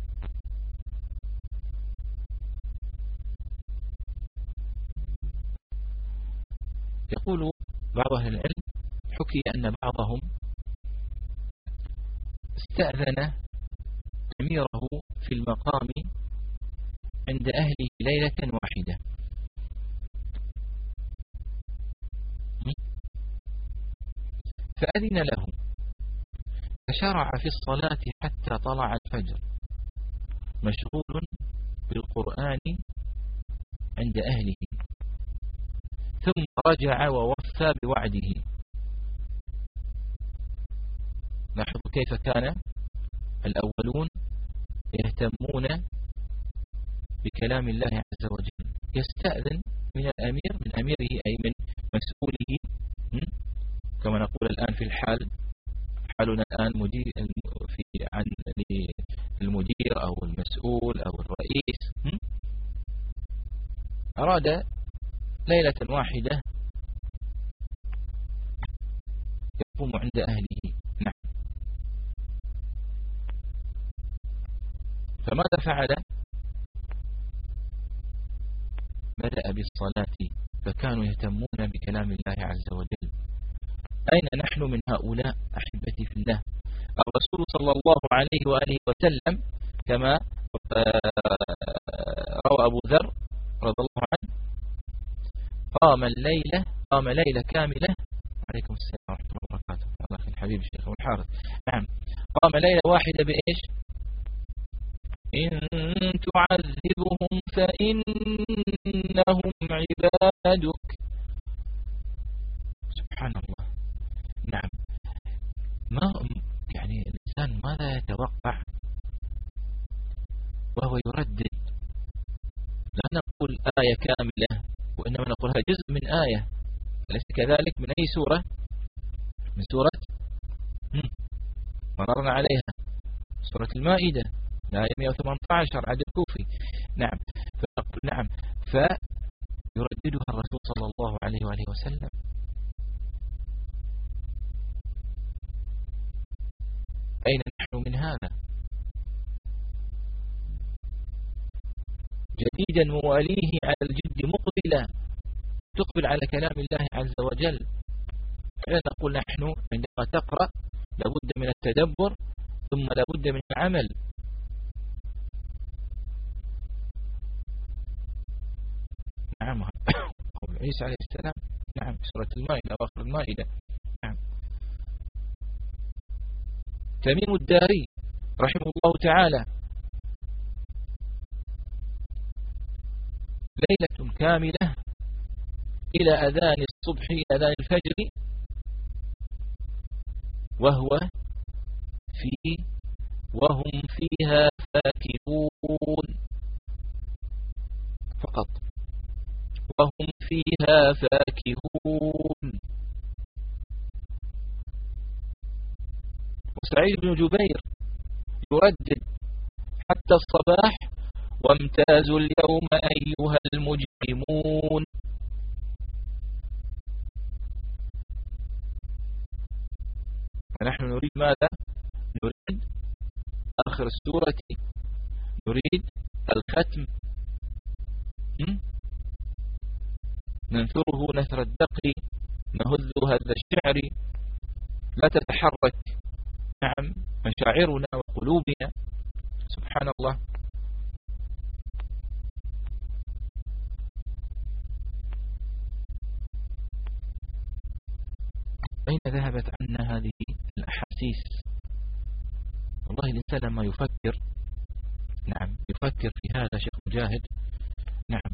يقول بعض أهل العلم حكي أن بعضهم استأذن أميره في المقام عند أهله ليلة واحدة، فأذن له فشرع في الصلاة حتى طلع الفجر مشغول بالقرآن عند أهله، ثم رجع ووفى بوعده. لاحظوا كيف كان الأولون يهتمون بكلام الله عز وجل. يستأذن من الأمير، من أميره أي من مسؤوله، كما نقول الآن في الحال، حالنا الآن مدير عن المدير أو المسؤول أو الرئيس أراد ليلة واحدة يقوم عند أهله. نعم. فماذا فعل؟ بدأ بالصلاة، فكانوا يهتمون بكلام الله عز وجل. أين نحن من هؤلاء أحبتي في الله؟ الرسول صلى الله عليه وآله وسلم كما روى أبو ذر رضي الله عنه قام ليلة كاملة. عليكم السلام ورحمة الله وبركاته. الله أخي الحبيب الشيخ أبو الحارث. نعم، قام ليلة واحدة بإيش؟ إن تعذبهم فإنهم عبادك. سبحان الله. نعم، ما يعني الإنسان ماذا يتوقع وهو يردد؟ لا نقول آية كاملة، وإنما نقولها جزء من آية، أليس كذلك؟ من أي سورة؟ من سورة مررنا عليها، سورة المائدة، الآية 118 عدد كوفي. نعم، فنقول نعم، فيرددها الرسول صلى الله عليه وآله وسلم. أين نحن من هذا؟ جديدا مواليه على الجد مقبلا، تقبل على كلام الله عز وجل. فلا نقول نحن عندما تقرأ لابد من التدبر ثم لابد من العمل. نعم، قول عيسى عليه السلام، نعم، سورة المائدة وآخر المائدة. نعم. تميم الداري رحمه الله تعالى ليلة كاملة إلى أذان الصبح، إلى أذان الفجر، وهم فيها فاكهون فقط، وهم فيها فاكهون. وسعيد بن جبير يردد حتى الصباح: وامتازوا اليوم أيها المجرمون. ونحن نريد ماذا؟ نريد آخر السورة، نريد الختم، ننثره نثر الدقر، نهذ هذا الشعر، لا تتحرك نعم مشاعرنا وقلوبنا. سبحان الله. أين ذهبت عنا هذه الأحاسيس؟ والله الإنسان لما يفكر، نعم، يفكر في هذا شيخ مجاهد، نعم،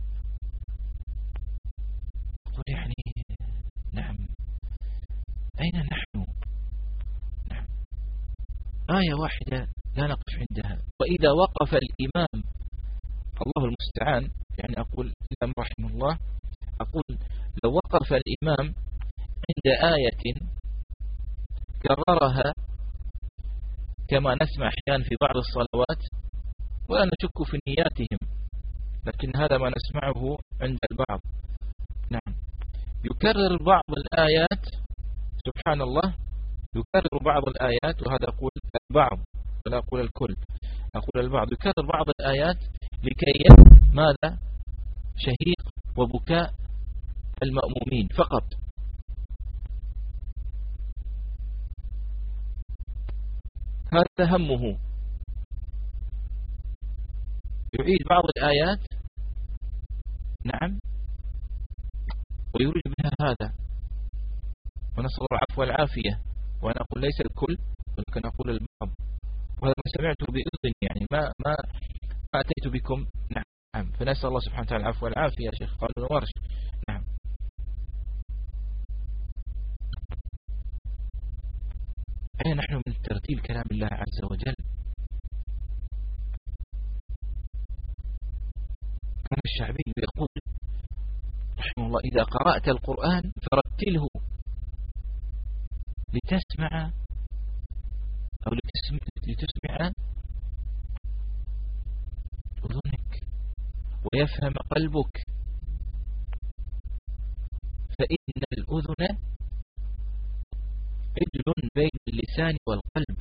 يقول يعني نعم أين نحن؟ نعم، آية واحدة لا نقف عندها. وإذا وقف الإمام، الله المستعان، يعني أقول الإمام رحمه الله، أقول لو وقف الإمام عند آية كررها كما نسمع أحيانا في بعض الصلوات، ولا نشك في نياتهم، لكن هذا ما نسمعه عند البعض. نعم، يكرر بعض الآيات سبحان الله يكرر بعض الآيات، وهذا أقول البعض ولا أقول الكل، أقول البعض يكرر بعض الآيات لكي ماذا؟ شهيق وبكاء المأمومين فقط. هذا همه، يعيد بعض الآيات نعم ويريد بها هذا، ونسأل الله العفو والعافية. وأنا أقول ليس الكل ولكن أقول البعض، وهذا ما سمعته بإذن، يعني ما أتيت بكم. نعم، فنسأل الله سبحانه وتعالى العفو والعافية. يا شيخ قالوا ورش. نعم. أين نحن من ترتيب كلام الله عز وجل؟ كان الشعبي يقول رحمه الله: إذا قرأت القرآن فرتله لتسمع أو لتسمع أذنك ويفهم قلبك، فإن الأذن عدل بين اللسان والقلب.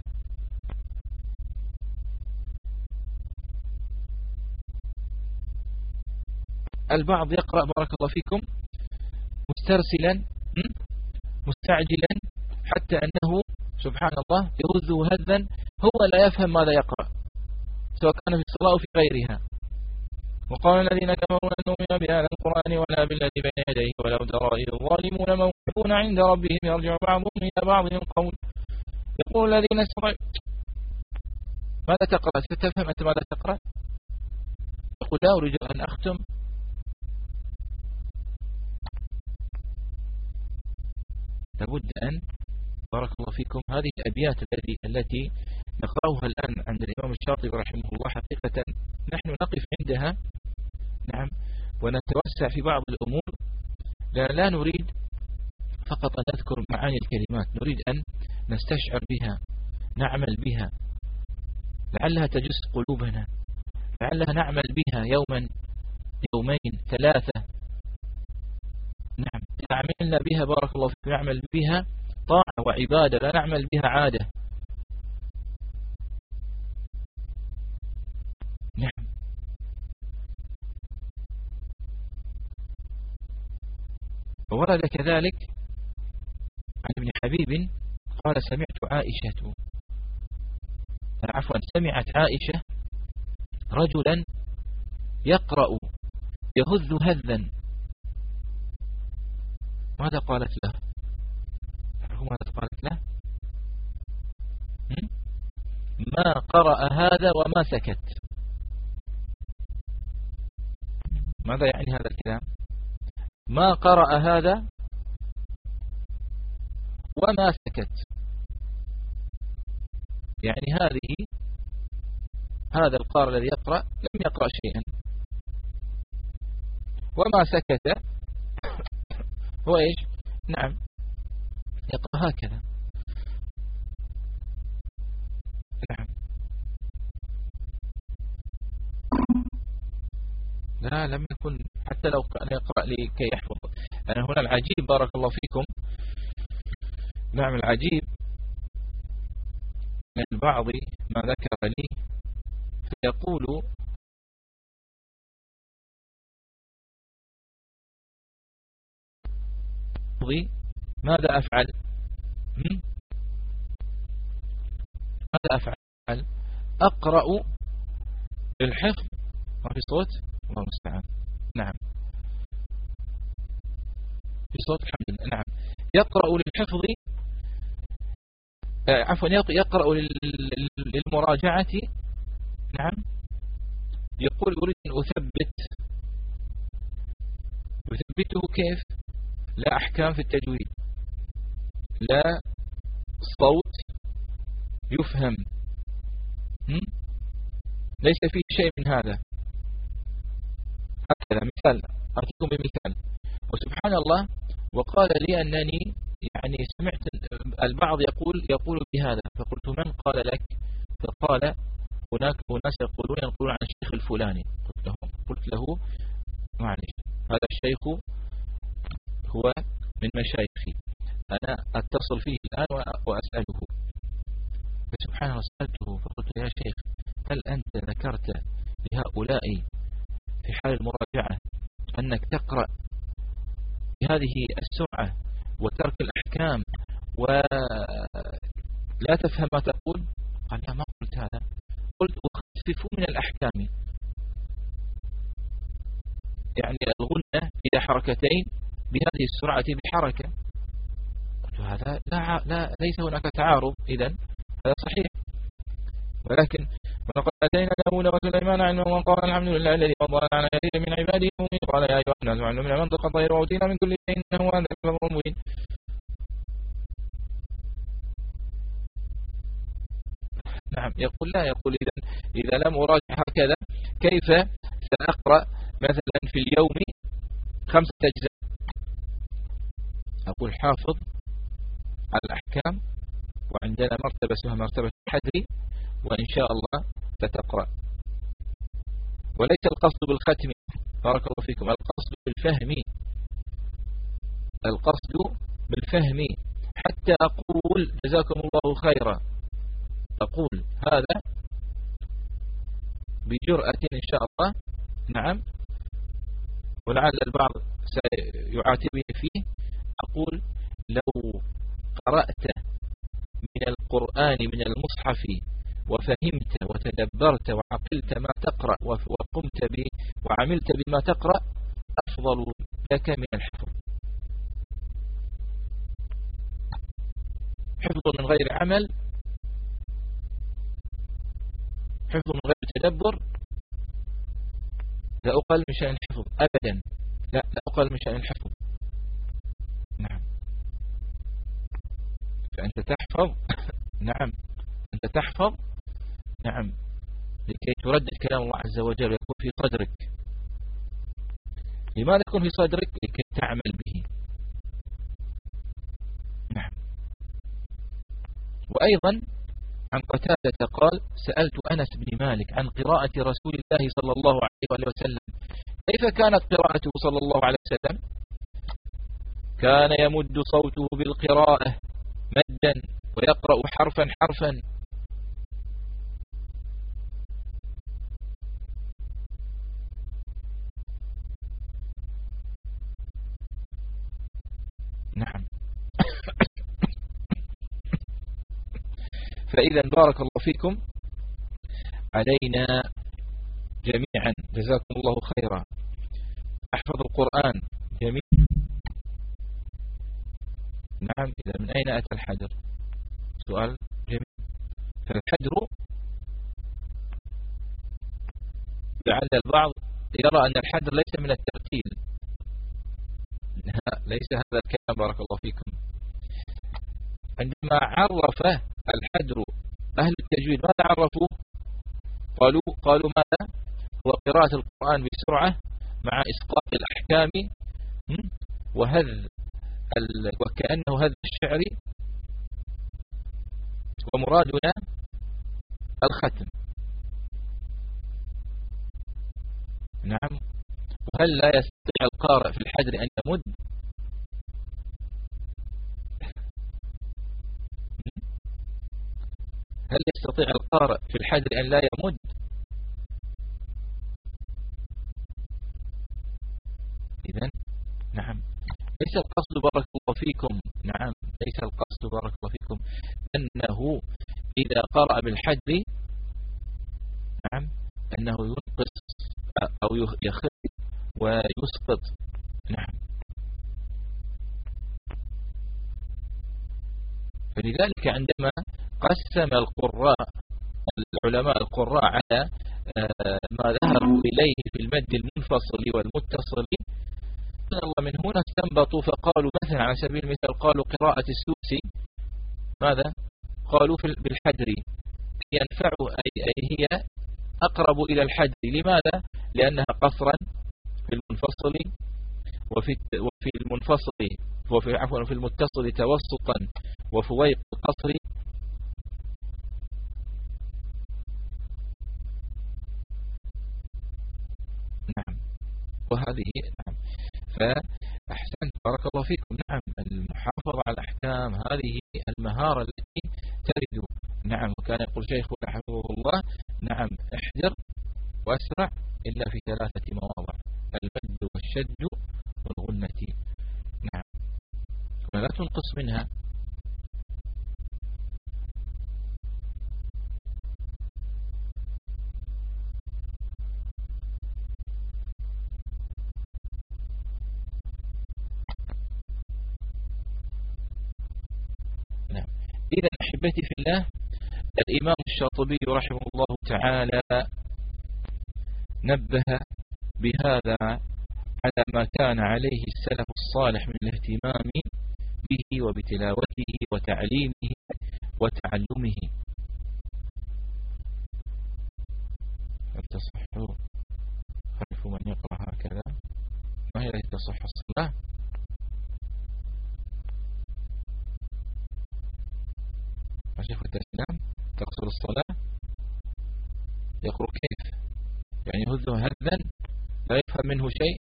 البعض يقرأ بارك الله فيكم مسترسلا مستعجلا، حتى أنه سبحان الله يهز هزا، هو لا يفهم ماذا يقرأ سواء كان في الصلاة أو في غيرها. وقال الذين كفروا لن نؤمن بهذا القرآن ولا بالذي بين يديه ولو ترى إذ الظالمون موقوفون عند ربهم يرجع بعضهم إلى بعض القول يقول الذين استضعفوا ماذا تقرأ؟ ستفهم أنت ماذا تقرأ؟ يقول لا أريد أن أختم. لابد أن بارك الله فيكم هذه الأبيات التي نقرأها الآن عند الإمام الشاطبي رحمه الله، حقيقة نحن نقف عندها نعم ونتوسع في بعض الأمور، لا نريد فقط أن نذكر معاني الكلمات، نريد أن نستشعر بها، نعمل بها، لعلها تجس قلوبنا، لعلها نعمل بها يوما يومين ثلاثة. نعم، عملنا بها بارك الله فيكم نعمل بها طاعة وعبادة، لا نعمل بها عادة. نعم. وورد كذلك عن ابن حبيب قال سمعت عائشة رجلا يقرأ يهز هذا. ماذا قالت له؟ ماذا قالت له؟ ما قرأ هذا وما سكت. ماذا يعني هذا الكلام؟ ما قرأ هذا وما سكت، يعني هذا القارئ الذي يقرأ لم يقرأ شيئا، وما سكت هو إيش؟ نعم يقرأ هكذا. نعم. لا لم يكن حتى لو كان يقرأ لكي يحفظ. أنا هنا العجيب بارك الله فيكم، نعم العجيب من البعض ما ذكر لي فيقول ماذا أفعل؟ ماذا أفعل؟ أقرأ للحفظ. ما في صوت؟ الله المستعان. نعم في صوت الحمد لله. نعم يقرأ للحفظ، عفوا يقرأ للمراجعة. نعم يقول أريد أن أثبته كيف؟ لا أحكام في التجويد، لا صوت يفهم، ليس فيه شيء من هذا. هكذا مثال أعطيكم بمثال. وسبحان الله وقال لي أنني يعني سمعت البعض يقول بهذا، فقلت من قال لك؟ فقال هناك أناس يقولون عن الشيخ الفلاني. قلت له معلش هذا الشيخ هو من مشايخي، أنا أتصل فيه الآن وأسأله. فسبحان الله سألته فقلت يا شيخ هل أنت ذكرت لهؤلاء في حال المراجعة أنك تقرأ بهذه السرعة وترك الأحكام ولا تفهم ما تقول؟ قال لا ما قلت هذا، قلت أخفف من الأحكام، يعني الغنة إلى حركتين بهذه السرعة بحركة. قلت هذا لا ليس هناك تعارض، إذن هذا صحيح. ولكن ولقد آتينا داود وسليمان علما وقال الحمد لله الذي فضلنا على كثير من عباده المؤمنين. قال يا أيها الناس علمنا منطق الطير وأوتينا من كل شيء إنه هذا الفضل المبين. نعم يقول لا، يقول إذا لم أراجع هكذا كيف سأقرأ مثلا في اليوم 5 أجزاء؟ أقول حافظ على الأحكام، وعندنا مرتبة اسمها مرتبة الحدري، وإن شاء الله ستقرأ. وليس القصد بالختم بارك الله فيكم، القصد بالفهم، القصد بالفهم، حتى أقول جزاكم الله خيرا، أقول هذا بجرأة إن شاء الله. نعم، ولعل البعض سيعاتبني فيه، أقول لو قرأت من القرآن من المصحف وفهمت وتدبرت وعقلت ما تقرأ وقمت به وعملت بما تقرأ أفضل لك من الحفظ. حفظ من غير عمل، حفظ من غير تدبر لا أقل من شأن الحفظ أبدا، لا أقل من شأن الحفظ. نعم، فأنت تحفظ نعم أنت تحفظ نعم لكي تردد كلام الله عز وجل ويكون في صدرك. لماذا يكون في صدرك؟ لكي تعمل به. نعم. وأيضا عن قتادة قال سألت أنس بن مالك عن قراءة رسول الله صلى الله عليه وسلم كيف كانت قراءته صلى الله عليه وسلم؟ كان يمد صوته بالقراءة مدا ويقرأ حرفا حرفا. نعم. فإذا بارك الله فيكم علينا جميعا جزاكم الله خيرا احفظ القرآن جميعا. نعم، إذا من أين أتى الحجر؟ سؤال جميل. فالحجر لعل البعض يرى أن الحجر ليس من الترتيل، ليس هذا الكلام بارك الله فيكم. عندما عرف الحجر أهل التجويد ماذا عرفوه؟ قالوا ماذا؟ هو قراءة القرآن بسرعة مع إسقاط الأحكام وهذ وكأنه هذا الشعر، ومرادنا الختم. نعم. وهل لا يستطيع القارئ في الحجر أن يمد؟ هل يستطيع القارئ في الحجر أن لا يمد؟ إذن نعم، ليس القصد بارك الله فيكم، نعم ليس القصد بارك الله فيكم أنه إذا قرأ بالحجر نعم أنه ينقص أو يخف ويسقط. نعم. فلذلك عندما قسم العلماء القراء على ما ذهبوا إليه في المد المنفصل والمتصل، الله من هنا استنبطوا فقالوا مثلا على سبيل المثال قالوا قراءة السوسي ماذا؟ قالوا بالحجر ينفع، أي هي أقرب إلى الحجر. لماذا؟ لأنها قصرا في المنفصل وفي المنفصل وفي المتصل توسطا وفويق القصر. نعم. وهذه نعم. فأحسنت بارك الله فيكم. نعم، المحافظة على الأحكام الصيام، هذه المهارة التي ترد. نعم، وكان يقول شيخنا حفظه الله: نعم، احذر واسرع إلا في 3 مواضع: المد والشد والغنة. نعم، ولا تنقص منها. نعم. إذا أحبتي في الله، الإمام الشاطبي رحمه الله تعالى نبه بهذا على ما كان عليه السلف الصالح من الاهتمام به وبتلاوته وتعليمه وتعلمه. هل تصح خلف من يقرأ هكذا؟ ما هي التي تصح الصلاة؟ شيخ الإسلام تقصر الصلاة؟ يقرأ كيف؟ يعني يهزه هذا لا يفهم منه شيء؟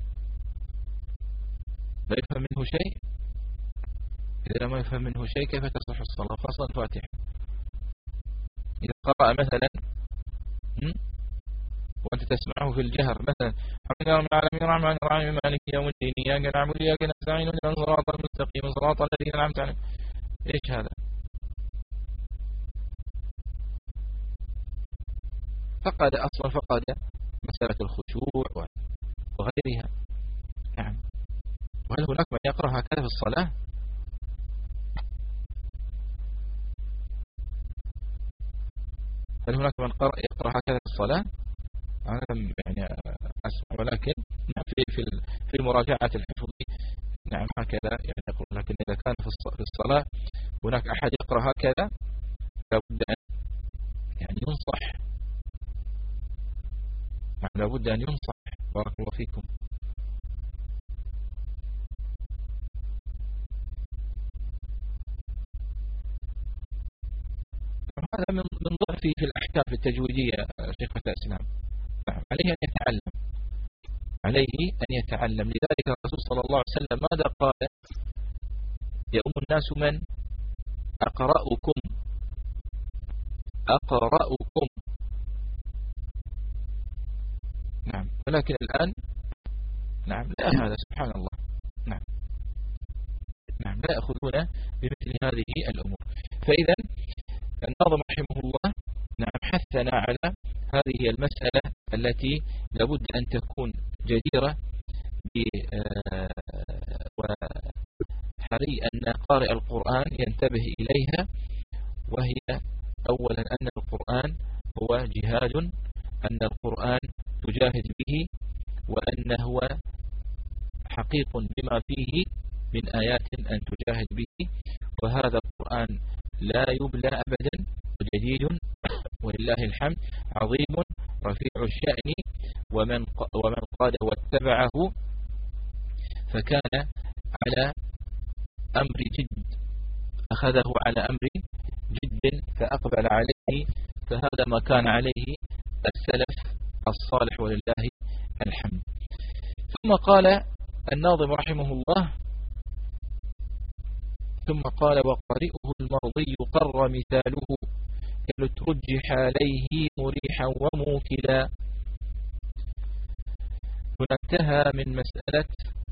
لا يفهم منه شيء؟ إذا لم يفهم منه شيء كيف تصح الصلاة؟ خاصة الفاتحة. إذا قرأ مثلا وأنت تسمعه في الجهر مثلا: الحمد لله رب العالمين الرحمن الرحيم مالك يوم الدين إياك نعبد وإياك نستعين اهدنا الصراط المستقيم صراط الذين أنعمت عليهم. إيش هذا؟ فقد مسألة الخشوع وغيرها. نعم. وهل هناك من يقرأ هكذا في الصلاة؟ هل هناك من يقرأ هكذا في الصلاة؟ أنا يعني أسمع، ولكن في المراجعة الحفظ نعم هكذا يعني يقول. لكن إذا كان في الصلاة هناك أحد يقرأ هكذا لابد أن يعني ينصح. لابد أن ينصح. بارك الله فيكم. هذا من ضعفه في الأحكام في التجويدية شيخ الإسلام. عليه أن يتعلم، عليه أن يتعلم. لذلك الرسول صلى الله عليه وسلم ماذا قال؟ يؤم الناس من أقرأكم. نعم. ولكن الآن نعم لا، هذا سبحان الله. نعم لا يأخذون بمثل هذه الأمور. فإذا الناظم رحمه الله نعم حثنا على هذه المسألة التي لابد أن تكون جديرة وحري أن قارئ القرآن ينتبه إليها. وهي أولا أن القرآن هو جهاد، أن القرآن تجاهد به، وأنه حقيق بما فيه من آيات أن تجاهد به. وهذا القرآن لا يبلى أبدا، وجديد ولله الحمد، عظيم رفيع الشأن. ومن قاد واتبعه فكان على أمر جد، أخذه على أمر جد فأقبل عليه. فهذا ما كان عليه السلف الصالح ولله الحمد. ثم قال الناظم رحمه الله: ثم قال: وقارئه المرضي قر مثاله كالترجح عليه مريحا وموكلا. هنا انتهى من مسألة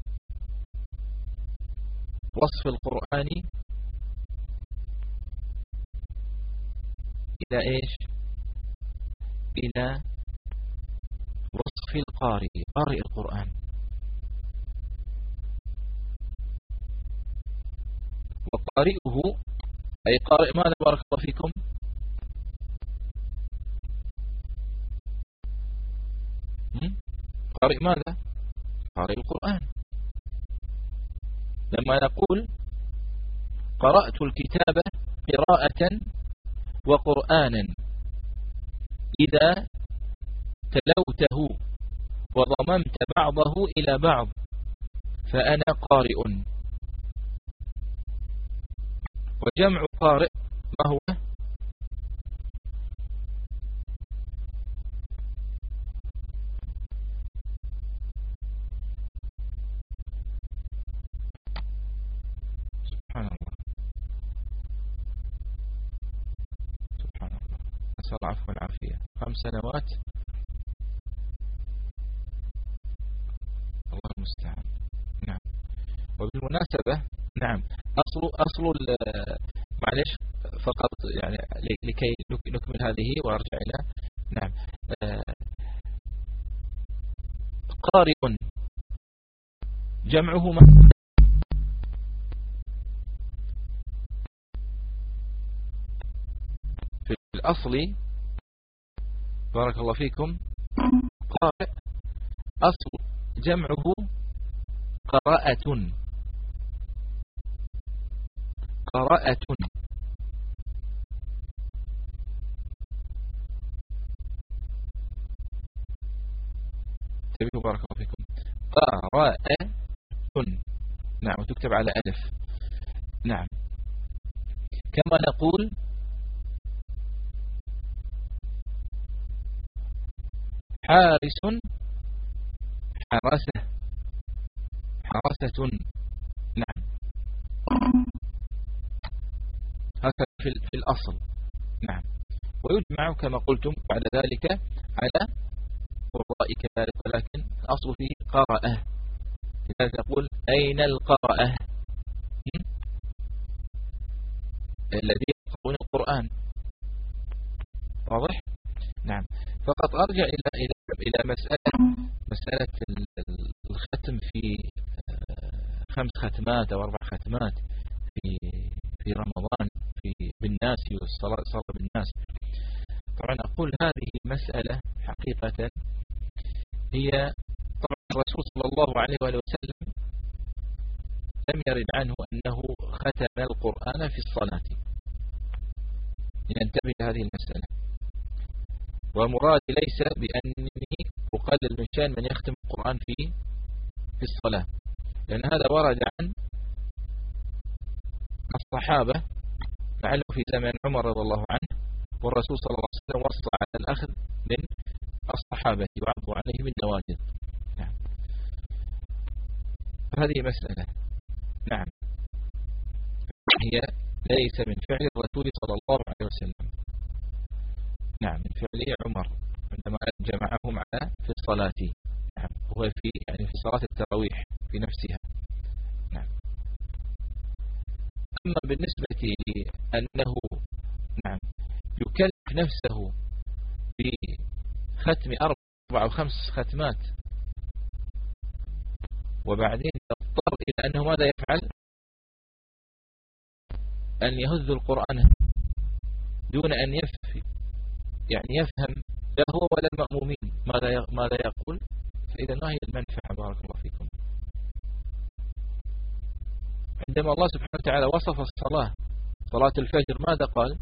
وصف القرآن إلى إيش؟ إلى وصف القارئ، قارئ القرآن. وقارئه أي قارئ ماذا بارك الله فيكم؟ قارئ ماذا؟ قارئ القرآن. لما نقول قرأت الكتاب قراءة وقرآنا، إذا تلوته وضممت بعضه إلى بعض فأنا قارئ. وجمع قارئ ما هو؟ سبحان الله. نسأل الله العفو والعافية. 5 سنوات، الله المستعان. نعم. وبالمناسبة نعم أصل معلش فقط يعني لكي نكمل هذه وأرجع إلى نعم قارئ جمعه في الأصل بارك الله فيكم قارئ أصل جمعه قراءة. انتبهوا بارك الله فيكم، قراءة نعم وتكتب على ألف. نعم. كما نقول حارس حرسة. نعم هكذا في الأصل. نعم. ويجمع كما قلتم بعد ذلك على قراء كذلك، ولكن الأصل فيه قراءة. لذلك نقول أين القراءة الذي يقرؤون القرآن. واضح؟ نعم. فقط أرجع إلى مسألة الختم في 5 ختمات أو 4 ختمات في رمضان بالناس والصلاة بالناس. طبعا أقول هذه المسألة حقيقة هي طبعا الرسول صلى الله عليه وسلم لم يرد عنه أنه ختم القرآن في الصلاة. لننتبه لهذه المسألة. ومرادي ليس بأنني أقلل من شأن من يختم القرآن في الصلاة، لأن هذا ورد عن الصحابة لعله في زمن عمر رضي الله عنه، والرسول صلى الله عليه وسلم وصى على الأخذ من الصحابة وعضوا عليهم النواجذ. نعم. هذه مسألة نعم هي ليس من فعل الرسول صلى الله عليه وسلم. نعم من فعل عمر عندما جمعهم على في الصلاة. نعم هو في صلاة التراويح في نفسها. نعم. أما بالنسبة لأنه نعم يكلف نفسه بختم 4 أو 5 ختمات وبعدين يضطر إلى أنه ماذا يفعل؟ أن يهز القرآن دون أن يفهم لا هو ولا المأمومين ماذا يقول. فإذا ما هي المنفعة بارك الله فيكم؟ عندما الله سبحانه وتعالى وصف الصلاة صلاة الفجر ماذا قال؟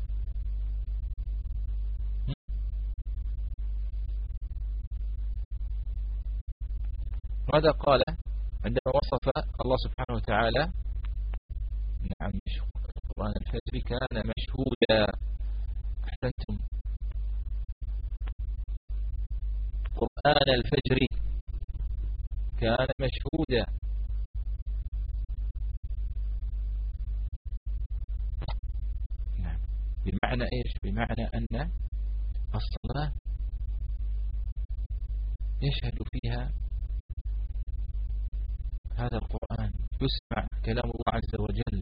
ماذا قال عندما وصف الله سبحانه وتعالى نعم قرآن الفجر كان مشهودا. أحسنتم. قرآن الفجر كان مشهودا. نعم. بمعنى إيش؟ بمعنى أن الصلاة يشهد فيها هذا القرآن، يسمع كلام الله عز وجل.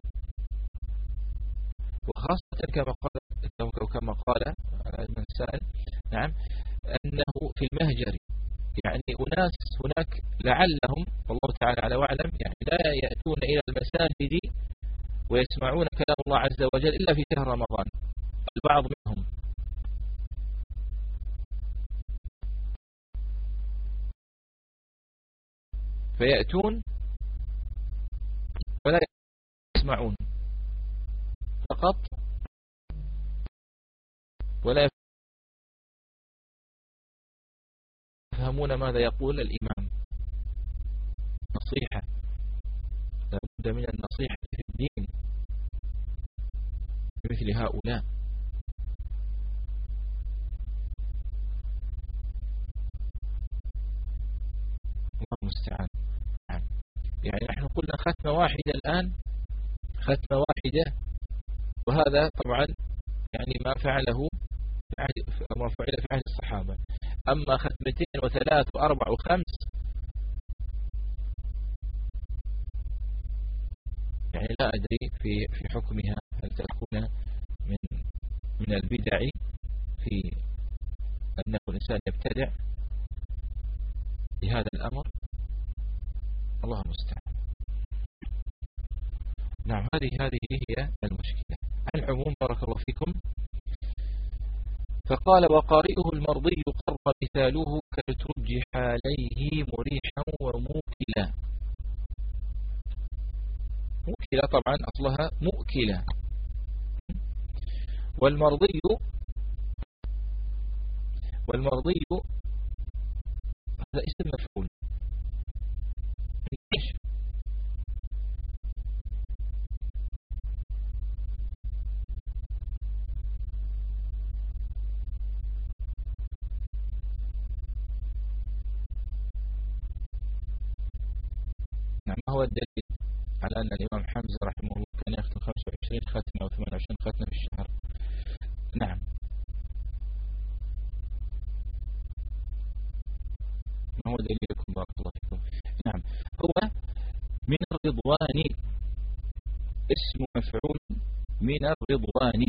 وخاصة كما قال من سأل نعم أنه في المهجر يعني أناس هناك لعلهم والله تعالى على وعلم يعني لا يأتون إلى المساجد ويسمعون كلام الله عز وجل إلا في شهر رمضان. البعض منهم فيأتون ولا يسمعون فقط ولا يفهمون ماذا يقول الإمام. نصيحة، لابد من النصيحة في الدين مثل هؤلاء. الله المستعان. يعني نحن قلنا ختمة واحدة الآن، ختمة واحدة، وهذا طبعا يعني ما فعله الله فعل في عهد الصحابة. أما ختمتين وثلاث وأربع وخمس يعني لا أدري في حكمها هل تكون من البدع في أنه الإنسان يبتدع بهذا الأمر، الله المستعان. نعم، هذه هي المشكلة. على العموم بارك الله فيكم. فقال وقارئه المرضي قر مثاله كترجح عليه مريحا وموكلا. موكلا طبعا أصلها مؤكلا. والمرضي هذا اسم مفعول. نعم، ما هو الدليل على أن الإمام حمزة رحمه الله كان يختم 25 ختمة أو 28 ختمة في الشهر؟ نعم، ما هو دليلكم بارك الله فيكم؟ نعم، هو من الرضوان، اسم مفعول من الرضوان.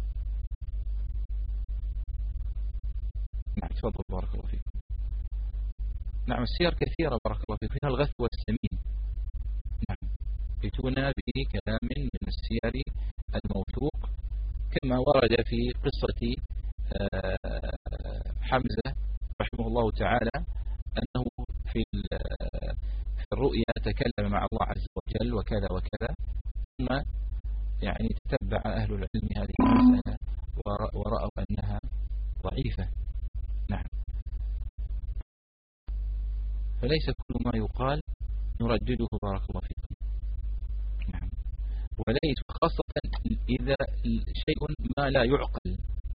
نعم، تفضل بارك الله فيكم. نعم، السير كثيرة بارك الله فيكم، فيها الغث والسمين. نعم، يأتون بكلام من السير الموثوق كما ورد في قصة حمزة رحمه الله تعالى أنه في الرؤيا تكلم مع الله عز وجل وكذا وكذا، ثم يعني تتبع أهل العلم هذه المسألة ورأوا أنها ضعيفة. نعم، فليس كل ما يقال نردده بارك الله فيكم. نعم، وليس خاصة إذا شيء ما لا يعقل،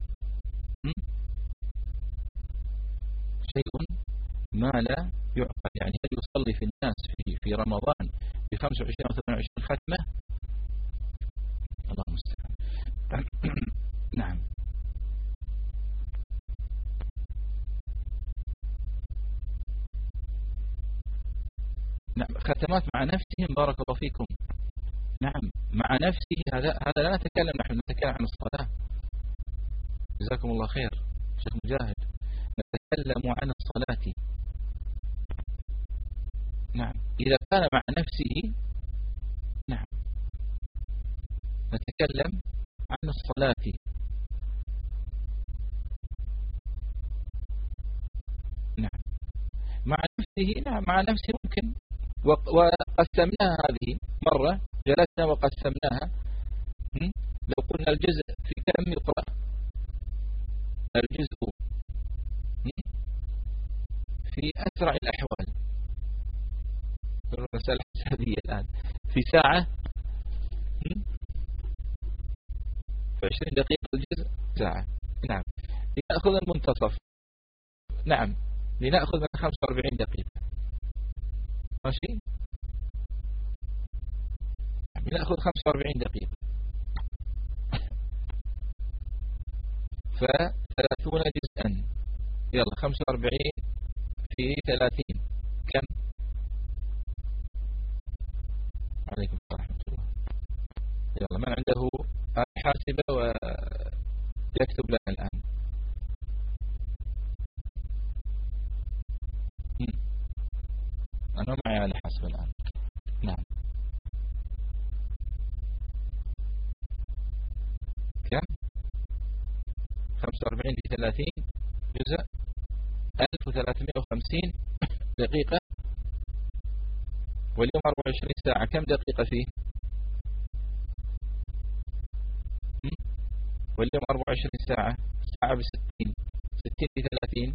شيء ما لا يعقل. يعني هل يصلي في الناس في رمضان ب 25 أو 28 ختمة؟ الله المستعان. نعم، نعم، ختمات مع نفسهم بارك الله فيكم. نعم، مع نفسه، هذا لا نتكلم، نحن نتكلم عن الصلاة. جزاكم الله خير شيخ مجاهد، نتكلم عن الصلاة. نعم، إذا كان مع نفسه نعم نتكلم عن الصلاة. نعم، مع نفسه، نعم مع نفسه ممكن. وقسمناها هذه مرة، جلسنا وقسمناها. لو قلنا الجزء في كم يقرأ؟ الجزء في أسرع الأحوال، المسألة الحسابية الآن في ساعة، في 20 دقيقة الجزء ساعة. نعم، لنأخذ المنتصف. نعم، لنأخذ من 45 دقيقة. ماشي، لنأخذ 45 دقيقة، ف30 جزءا. يلا 45 في 30 كم؟ عليكم ورحمة الله. يلا، من عنده حاسبة ويكتب لنا الآن. أنا معي على حاسبة الآن. نعم، كم؟ 45 في 30 جزء 1350 دقيقة، واليوم 24 ساعة، كم دقيقة فيه؟ واليوم 24 ساعة، ساعة ب60، 60 في 30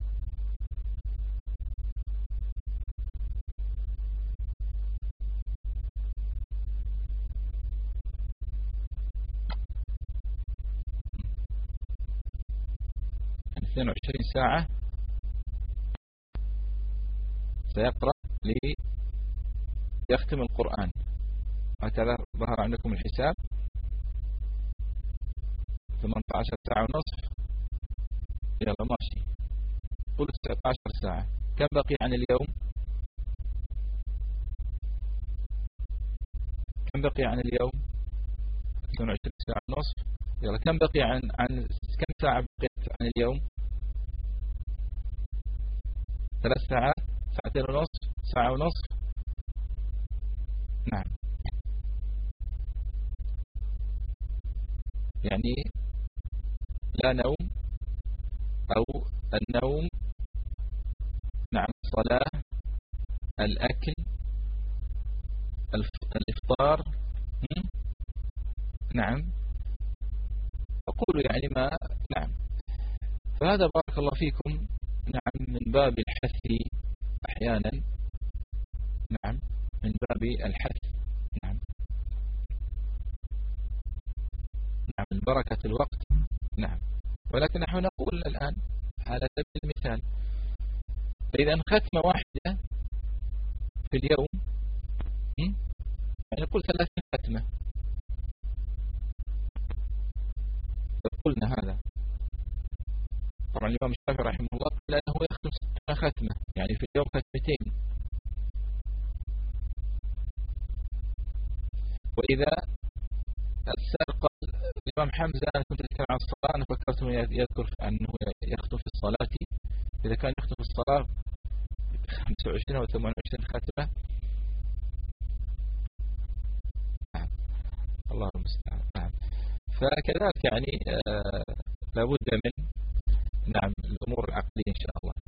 22 ساعة سيقرأ ليختم القرآن. هكذا ظهر عندكم الحساب، 18 ساعة ونصف يلا ماشي، قل 19 ساعة. كم بقي عن اليوم؟ كم بقي عن اليوم؟ 22 ساعة ونصف. يلا كم بقي عن كم ساعة بقيت عن اليوم؟ 3 ساعات، ساعتين ونصف، ساعة ونصف. نعم، يعني لا نوم أو النوم، نعم، الصلاة، الأكل، الإفطار، نعم، أقول يعني ما، نعم. فهذا بارك الله فيكم نعم من باب الحث أحيانا، نعم، من باب الحث، نعم، نعم، من بركة الوقت، نعم. ولكن نحن نقول الآن على سبيل المثال، فإذا ختمة واحدة في اليوم، يعني نقول 30 ختمة، فقلنا هذا. طبعا الإمام الشافعي رحمه الله قال أنه يختم 60 ختمة، يعني في اليوم ختمتين. وإذا السرق الإمام حمزة، أنا كنت أتكلم عن الصلاة، أنا فكرت يذكر أنه يختم في الصلاة، إذا كان يختم في الصلاة 25 أو 28 ختمة، نعم، الله المستعان. نعم، فكذلك يعني لابد من، نعم، الأمور العقلية إن شاء الله.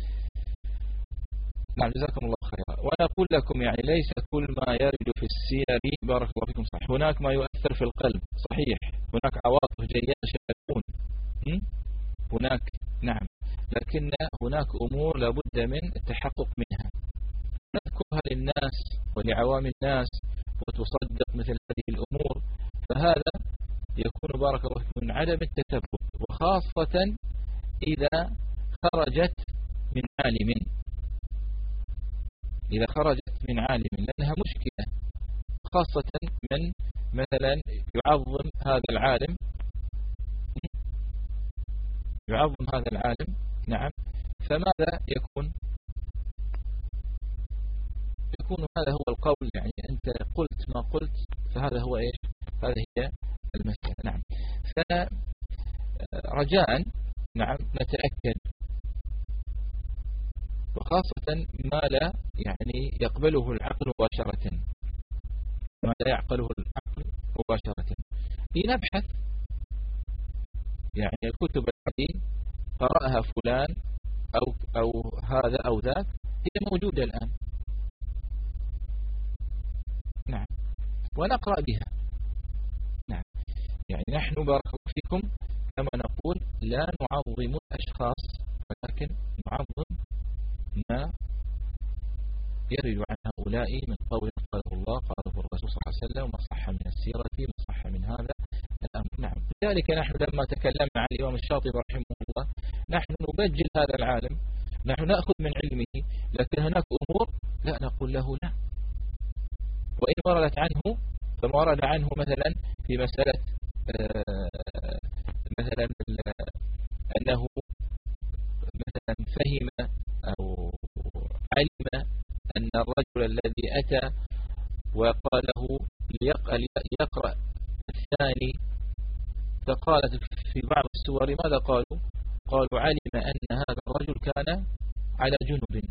نعم، جزاكم الله خيرا. وأنا أقول لكم يعني ليس كل ما يرد في السير بارك الله فيكم صحيح، هناك ما يؤثر في القلب صحيح، هناك عواطف جيدة شكلون هناك، نعم، لكن هناك أمور لابد من التحقق منها، نذكرها للناس ولعوام الناس وتصدق مثل هذه الأمور، فهذا يكون بارك الله فيكم من عدم التثبت، وخاصة إذا خرجت من عالم، إذا خرجت من عالم لأنها مشكلة، خاصة من مثلا يعظم هذا العالم، يعظم هذا العالم، نعم، فماذا يكون هذا هو القول، يعني أنت قلت ما قلت، فهذا هو إيش، هذه هي المسألة. نعم، فرجاء نعم نتأكد، وخاصة ما لا يعني يقبله العقل مباشرة، ما لا يعقله العقل مباشرة، لنبحث يعني الكتب التي قرأها فلان أو هذا أو ذاك هي موجودة الآن، نعم، ونقرأ بها، نعم، يعني نحن بارك الله فيكم كما نقول لا نعظم الأشخاص، ولكن نعظم ما يرد عن هؤلاء من قول قاله الله قاله الرسول صلى الله عليه وسلم، وما صح من السيرة، ما صح من هذا الأمر، نعم. لذلك نحن لما تكلمنا عن الإمام الشاطبي رحمه الله، نحن نبجل هذا العالم، نحن نأخذ من علمه، لكن هناك أمور لا نقول له لا، وإن وردت عنه فما ورد عنه مثلا في مسألة مثلا أنه مثلا فهم أو علم أن الرجل الذي أتى وقال له يقرأ الثاني، فقالت في بعض السور ماذا قالوا علم أن هذا الرجل كان على جنب،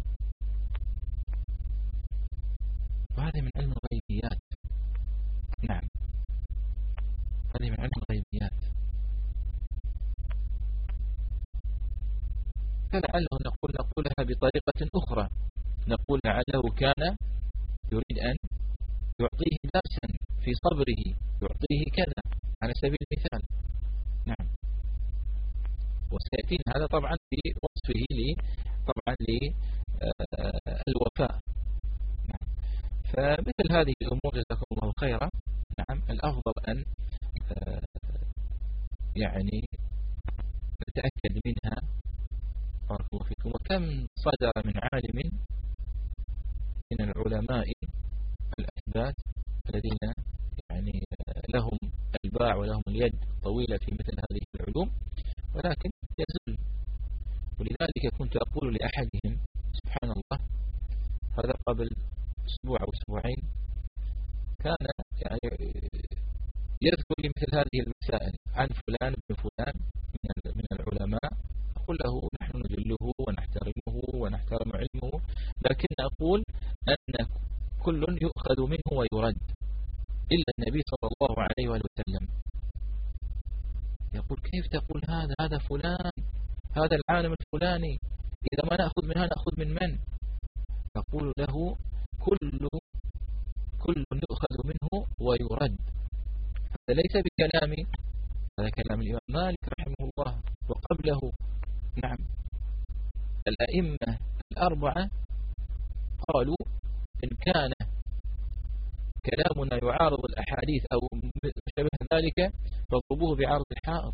وهذا من علم الغيبيات، نعم، هذه من علم الغيبيات، فلعله نقولها بطريقة أخرى، نقول لعله كان يريد أن يعطيه درسا في صبره، يعطيه كذا على سبيل المثال، نعم، وسيأتينا هذا طبعا في وصفه طبعا للوفاء، نعم. فمثل هذه الأمور جزاكم الله خيرا، نعم، الأفضل أن يعني نتأكد منها بارك الله فيكم. وكم صدر من عالم من العلماء الأثبات الذين يعني لهم الباع ولهم اليد طويلة في مثل هذه العلوم، ولكن يزل ولذلك كنت أقول لأحدهم سبحان الله، هذا قبل أسبوع أو أسبوعين، كان يعني يذكر لي مثل هذه المسائل عن فلان ابن فلان من العلماء، أقول له نحن نجله ونحترمه ونحترم علمه، لكن أقول أن كل يؤخذ منه ويرد إلا النبي صلى الله عليه وسلم. يقول كيف تقول هذا فلان، هذا العالم الفلاني، إذا ما نأخذ منها نأخذ من؟ أقول له كل يؤخذ منه ويرد. هذا ليس بكلامي، هذا كلام الإمام مالك رحمه الله وقبله. نعم، الأئمة الأربعة قالوا إن كان كلامنا يعارض الأحاديث أو شبه ذلك فاضربوه بعرض الحائط.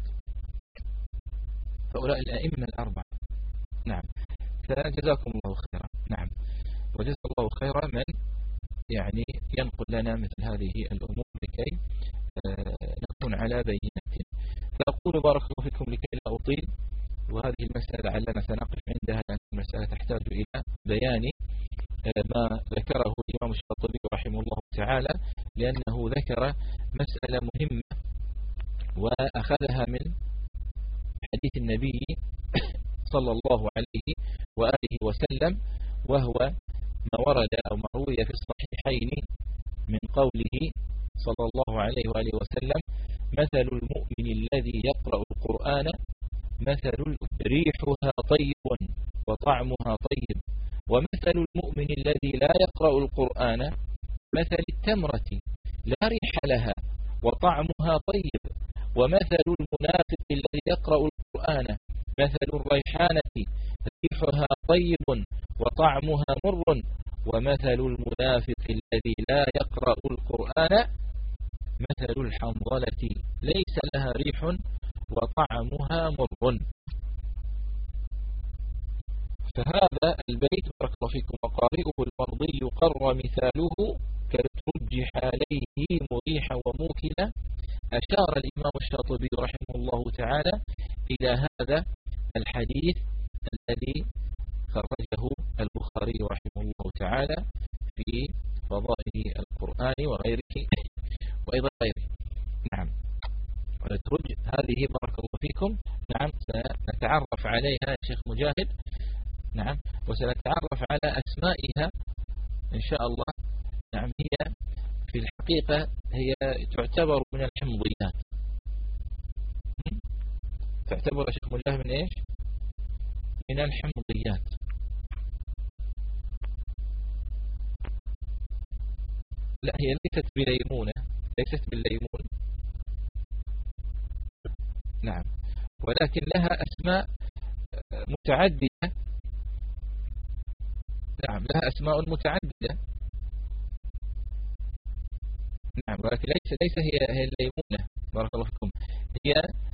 هؤلاء الأئمة الأربعة. نعم، فجزاكم الله خيرا. نعم، وجزا الله خيرا من يعني ينقل لنا مثل هذه الأمور لكي نكون على بينة. فأقول بارك الله فيكم لكي لا أطيل، وهذه المسألة علنا سنقف عندها لأن المسألة تحتاج إلى بيان ما ذكره الإمام الشاطبي رحمه الله تعالى، لأنه ذكر مسألة مهمة وأخذها من حديث النبي صلى الله عليه وآله وسلم، وهو ما ورد أو ما روي في الصحيحين من قوله صلى الله عليه وآله وسلم: مثل المؤمن الذي يقرأ القرآن مثل ريحها طيب وطعمها طيب، ومثل المؤمن الذي لا يقرأ القرآن مثل التمرة لا ريح لها وطعمها طيب، ومثل المنافق الذي يقرأ القرآن مثل الريحانة ريحها طيب وطعمها مر، ومثل المنافق الذي لا يقرأ القرآن مثل الحنظلة ليس لها ريح وطعمها مر. فهذا البيت بارك الله فيكم وقارئه المرضي قر مثاله كالترجح عليه مريحا وموكلا. أشار الإمام الشاطبي رحمه الله تعالى إلى هذا الحديث الذي خرجه البخاري رحمه الله تعالى في فضائل القرآن وغيره وأيضا غيره. نعم، والترج هذه بارك الله فيكم نعم سنتعرف عليها يا شيخ مجاهد. نعم، وسنتعرف على أسمائها إن شاء الله. نعم، هي في الحقيقة هي تعتبر من الحمضيات. تعتبر يا شيخ مجاهد من إيش؟ من الحمضيات. لا، هي ليست بليمونة، ليست بالليمون. نعم، ولكن لها أسماء متعددة. نعم، لها أسماء متعددة. نعم، ولكن ليس هي الليمونة بارك الله فيكم. هي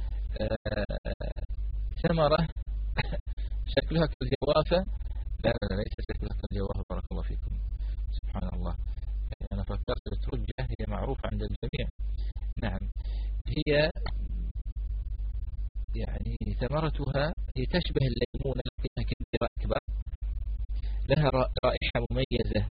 ثمرة شكلها كالجوافة. لا ليس شكلها كالجوافة بارك الله فيكم. سبحان الله، أنا فكرت الترجة هي معروفة عند الجميع. نعم، هي يعني ثمرتها هي تشبه الليمونة لكنها كبيرة أكبر، لها رائحة مميزة.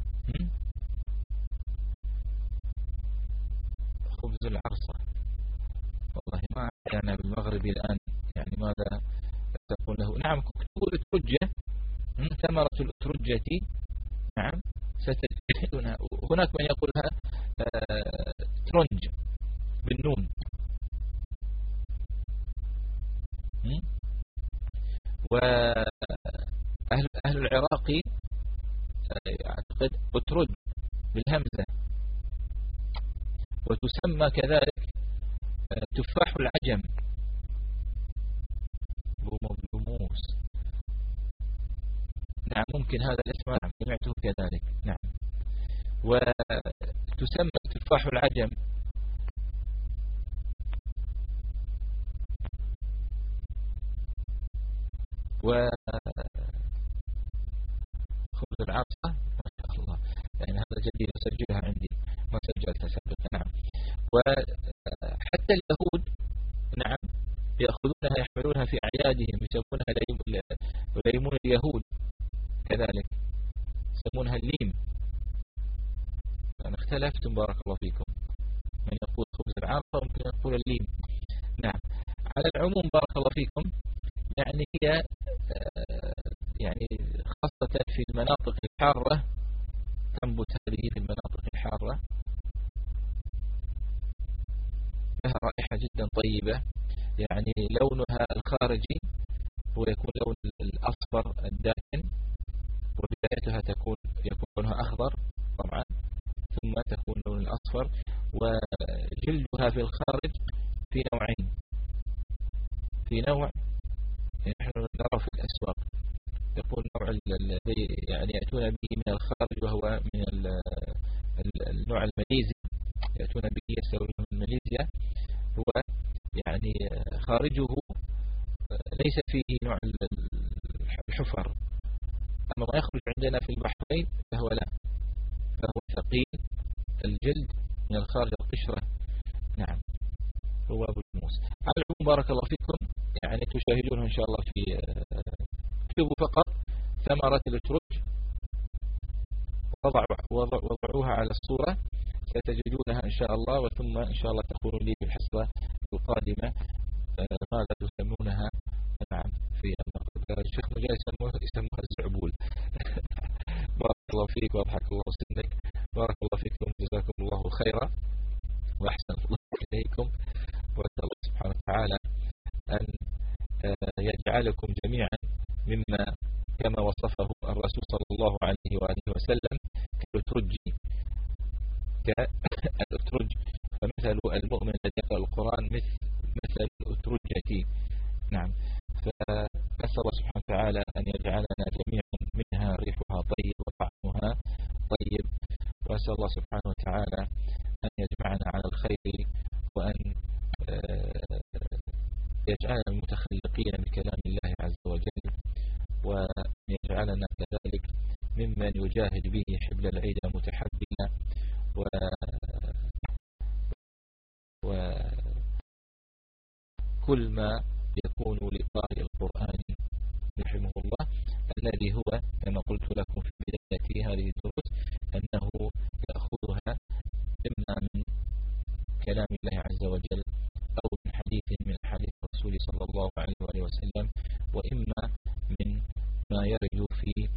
خبز العرصة، والله ما أنا بالمغرب الآن يعني ماذا تقول له. نعم، تقول الترجة، ثمرة الترجة. نعم، ستجدونها. هناك من يقولها ترنج بالنون. وأهل العراق أعتقد أترج بالهمزة، وتسمى كذلك تفاح العجم بوموس. نعم، ممكن هذا الاسم سمعته كذلك. نعم، وتسمى تفاح العجم. وخبز العرصة ما شاء الله، يعني هذا جديد أسجلها عندي ما سجلتها سابقا. نعم، وحتى اليهود نعم يأخذونها يحملونها في أعيادهم يسمونها يليمون اليهود كذلك يسمونها الليم. أنا اختلفتم بارك الله فيكم، من يقول خبز العارفة وممكن يقول الليم. نعم، على العموم بارك الله فيكم، يعني هي يعني خاصة في المناطق الحارة، تنبت هذه في المناطق الحارة، لها رائحة جدا طيبة، يعني لونها الخارجي هو يكون لون الأصفر الداكن، وبدايتها يكون لونها أخضر طبعا، ثم تكون لون الأصفر، وجلدها في الخارج في نوعين، في نوع نحن نرى في الأسواق يكون نوع الذي يعني يأتون به من الخارج وهو من النوع الماليزي، يأتون به يستوردون من ماليزيا، هو يعني خارجه ليس فيه نوع الحفر، أما ما يخرج عندنا في البحرين فهو لا، فهو ثقيل الجلد من الخارج القشرة. نعم، هو أبو الموس. على العموم بارك الله فيكم، يعني تشاهدونه إن شاء الله في اكتبوا فقط ثمرة الأترج، وضعوها على الصورة ستجدونها إن شاء الله، وثم إن شاء الله تقولون لي في الحصة القادمة ماذا تسمونها. نعم، في الشيخ مجال يسموها الزعبول. بارك الله فيك وأضحك الله سنك، بارك الله فيكم، جزاكم الله خيرا وأحسن الله إليكم، وأسأل الله سبحانه وتعالى أن يجعلكم جميعا مما كما وصفه الرسول صلى الله عليه وآله وسلم كالأترج، فمثل المؤمن الذي يقرأ القرآن مثل الأترجة. نعم، فأسأل الله سبحانه وتعالى أن يجعلنا جميعا منها ريحها طيب وطعمها طيب، وأسأل الله سبحانه وتعالى أن يجمعنا على الخير، وأن يجعلنا المتخلقين بكلام الله عز وجل، وأن يجعلنا كذلك ممن يجاهد به حبل العيد متحبلا، وكل ما يكون لقارئ القرآن رحمه الله، الذي هو كما قلت لكم في بداية هذه الدروس أنه يأخذها إما من كلام الله عز وجل أو من حديث من حديث الرسول صلى الله عليه وآله وسلم، وإما من ما يرد في